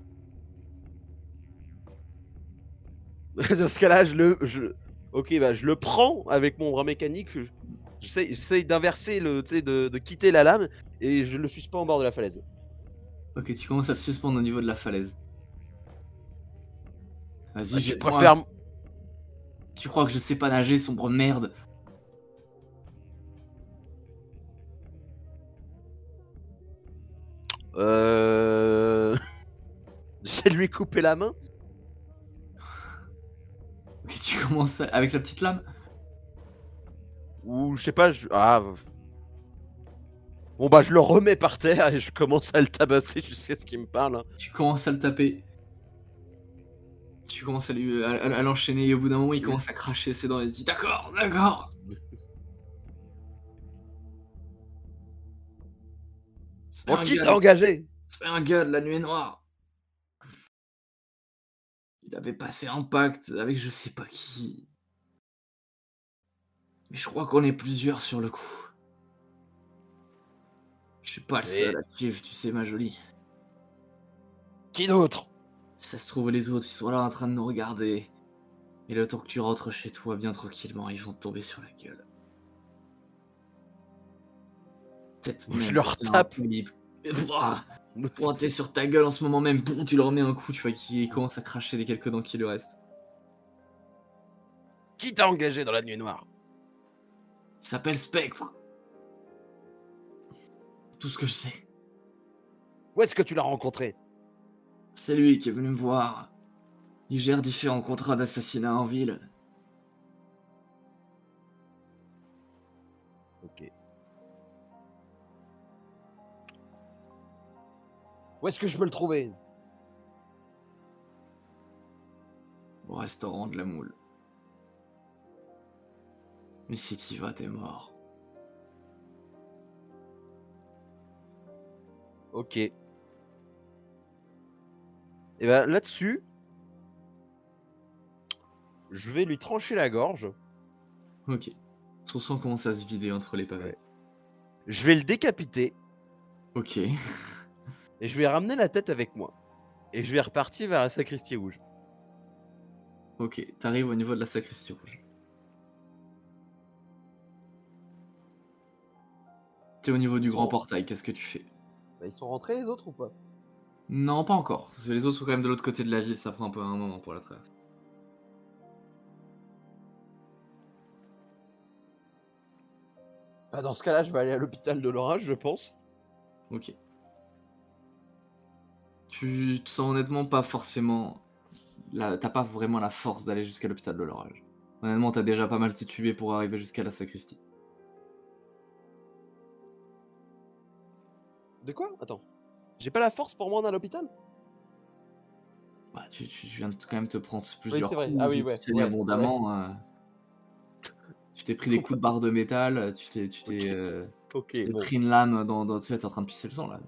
Dans ce cas-là, je le. Je... Ok, bah je le prends avec mon bras mécanique. je- J'essaie j'essaie d'inverser le. Tu sais, de, de quitter la lame et je le suspends au bord de la falaise. Ok, tu commences à le suspendre au niveau de la falaise. Vas-y, Bah, tu jette-moi. préfères. Tu crois que je sais pas nager, sombre merde? Euh. J'essaie de lui couper la main. Ok, tu commences à- avec la petite lame? Ou je sais pas, je... Ah. Bon bah je le remets par terre et je commence à le tabasser jusqu'à ce qu'il me parle. hein. Tu commences à le taper. Tu commences à lui, à, à- à l'enchaîner et au bout d'un moment il commence à cracher ses dents et il dit d'accord, d'accord. C'est Bon, un qui gars t'a de- engagé? C'est un gars de la nuée noire. Il avait passé un pacte avec je sais pas qui. Mais je crois qu'on est plusieurs sur le coup. Je suis pas le seul Et- à te suivre, tu sais ma jolie. Qui d'autre? Si ça se trouve les autres ils sont là en train de nous regarder. Et le temps que tu rentres chez toi bien tranquillement, ils vont te tomber sur la gueule. Peut-être Je même leur faire un tape. poli- Ouah, pointé sur ta gueule en ce moment même, boum, tu leur remets un coup, tu vois, qui commence à cracher les quelques dents qui lui restent. Qui t'a engagé dans la nuit noire? Il s'appelle Spectre. Tout ce que je sais. Où est-ce que tu l'as rencontré? C'est lui qui est venu me voir. Il gère différents contrats d'assassinat en ville. Ok. Où est-ce que je peux le trouver? Au restaurant de la moule. Mais si t'y vas, t'es mort. Ok. Et ben là-dessus, je vais lui trancher la gorge. Ok. Son sang commence à se vider entre les pavés. Ouais. Je vais le décapiter Ok. et je vais ramener la tête avec moi. Et je vais repartir vers la sacristie rouge. Ok, t'arrives au niveau de la sacristie rouge. T'es au niveau du Ils grand sont- portail, qu'est-ce que tu fais? Bah, ils sont rentrés les autres ou pas? Non, pas encore. Parce que les autres sont quand même de l'autre côté de la ville, ça prend un peu un moment pour la traverser. Bah, dans ce cas-là, je vais aller à l'hôpital de l'orage, je pense. Ok. Tu te sens honnêtement pas forcément... la- T'as pas vraiment la force d'aller jusqu'à l'hôpital de l'orage. Honnêtement, t'as déjà pas mal titubé pour arriver jusqu'à la sacristie. De quoi? Attends. J'ai pas la force pour me rendre à l'hôpital? Bah, tu, tu viens de quand même te prendre plusieurs c'est vrai. coups, Ah oui, si ouais, tu saignes ouais, abondamment. euh, Tu t'es pris des coups de barre de métal, tu t'es tu t'es, euh, Ok, tu t'es bon. pris une lame dans... dans tu sais, t'es en train de pisser le sang, là.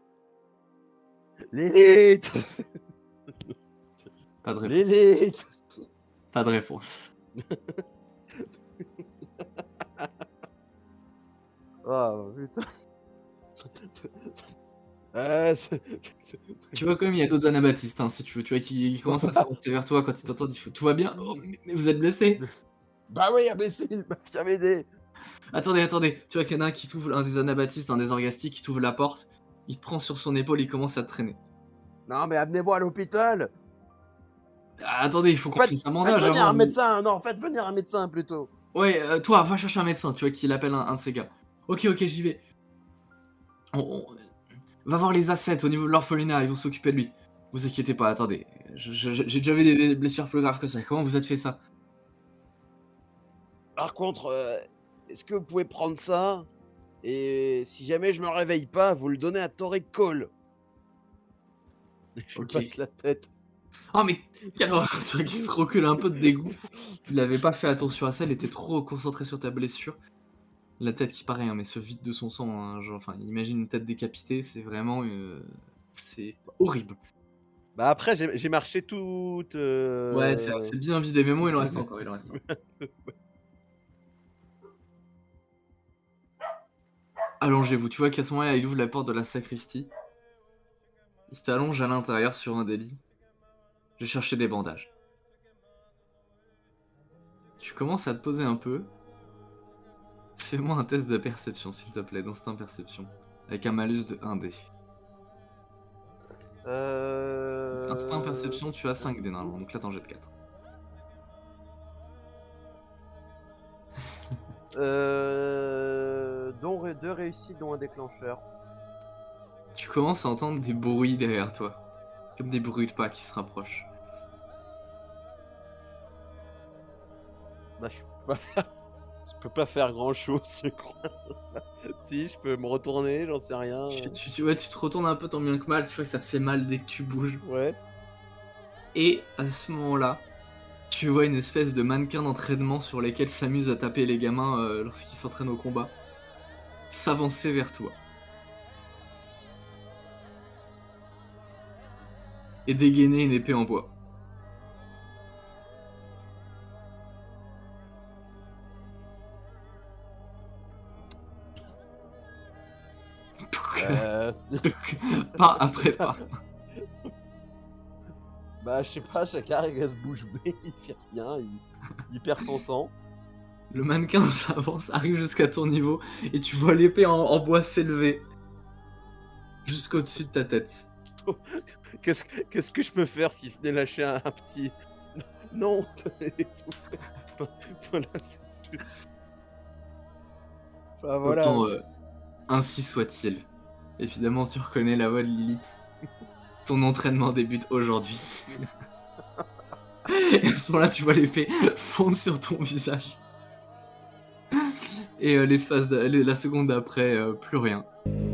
L'élite! Pas de réponse. L'élite! Pas de réponse. Oh putain. Euh, c'est- c'est- Tu vois quand même, il y a d'autres anabaptistes, hein, si tu veux. Tu vois, qui, qui commencent à s'avancer vers toi quand ils t'entendent. Il faut... Tout va bien? Oh, mais, mais vous êtes blessé? Bah oui, imbécile, viens m'aider. Attendez, attendez. Tu vois qu'il y en a un qui t'ouvre, un des anabaptistes, un des orgastiques, qui t'ouvre la porte. Il te prend sur son épaule, il commence à te traîner. Non mais amenez-moi à l'hôpital. Ah, attendez, il faut qu'on Faites, fasse un faites bandage venir avant. un vous- médecin, non, faites venir un médecin plutôt. Ouais, euh, toi, va chercher un médecin, tu vois, qu'il appelle un, un de ses gars. Ok, ok, j'y vais. On, on- Va voir les assets au niveau de l'orphelinat, ils vont s'occuper de lui. Vous inquiétez pas, attendez. Je- je- J'ai déjà vu des blessures plus graves que ça. Comment vous êtes fait ça? Par contre, euh, est-ce que vous pouvez prendre ça et si jamais je me réveille pas, vous le donnez à Torrey Cole. Je lui Ok. passe la tête. Oh mais alors, tu vois qu'il se recule un peu de dégoût. Tu n'avais pas fait attention à ça, il était trop concentré sur ta blessure. La tête qui paraît, hein, mais se vide de son sang. Hein, genre, enfin, imagine une tête décapitée, c'est vraiment, euh, c'est horrible. Bah après, j'ai j'ai marché toute. euh, Ouais, c'est c'est bien vidé, mais moi il en reste c'est- encore, il en reste encore. Allongez-vous, tu vois qu'à ce moment-là, il ouvre la porte de la sacristie. Il s'allonge à l'intérieur sur un des lits. Je cherchais des bandages. Tu commences à te poser un peu. Fais-moi un test de perception, s'il te plaît, d'instinct perception. Avec un malus de un dé. Euh... Instinct perception, tu as cinq dés normalement, donc là t'en jettes quatre. Euh... Dont ré- deux réussites, dont un déclencheur. Tu commences à entendre des bruits derrière toi. Comme des bruits de pas qui se rapprochent. Bah, je peux pas faire, je peux pas faire grand chose, je crois. Si, je peux me retourner, j'en sais rien. Tu, tu, tu- ouais, tu te retournes un peu tant bien que mal, tu vois que ça te fait mal dès que tu bouges. Ouais. Et à ce moment-là, tu vois une espèce de mannequin d'entraînement sur lesquels s'amusent à taper les gamins euh, lorsqu'ils s'entraînent au combat, s'avancer vers toi. Et dégainer une épée en bois. Euh... Pas après pas. bah, je sais pas, Shakar, il reste bouche bée, il fait rien, il, il perd son sang. Le mannequin s'avance, arrive jusqu'à ton niveau, et tu vois l'épée en, en bois s'élever jusqu'au-dessus de ta tête. Qu'est-ce que- qu'est-ce que je peux faire si ce n'est lâcher un, un petit. Non et tout. Voilà, c'est juste. Enfin, voilà. Autant, euh, ainsi soit-il. Évidemment, tu reconnais la voix de Lilith. Ton entraînement débute aujourd'hui. Et à ce moment-là, tu vois l'épée fondre sur ton visage. Et euh, l'espace de, la seconde d'après, euh, plus rien.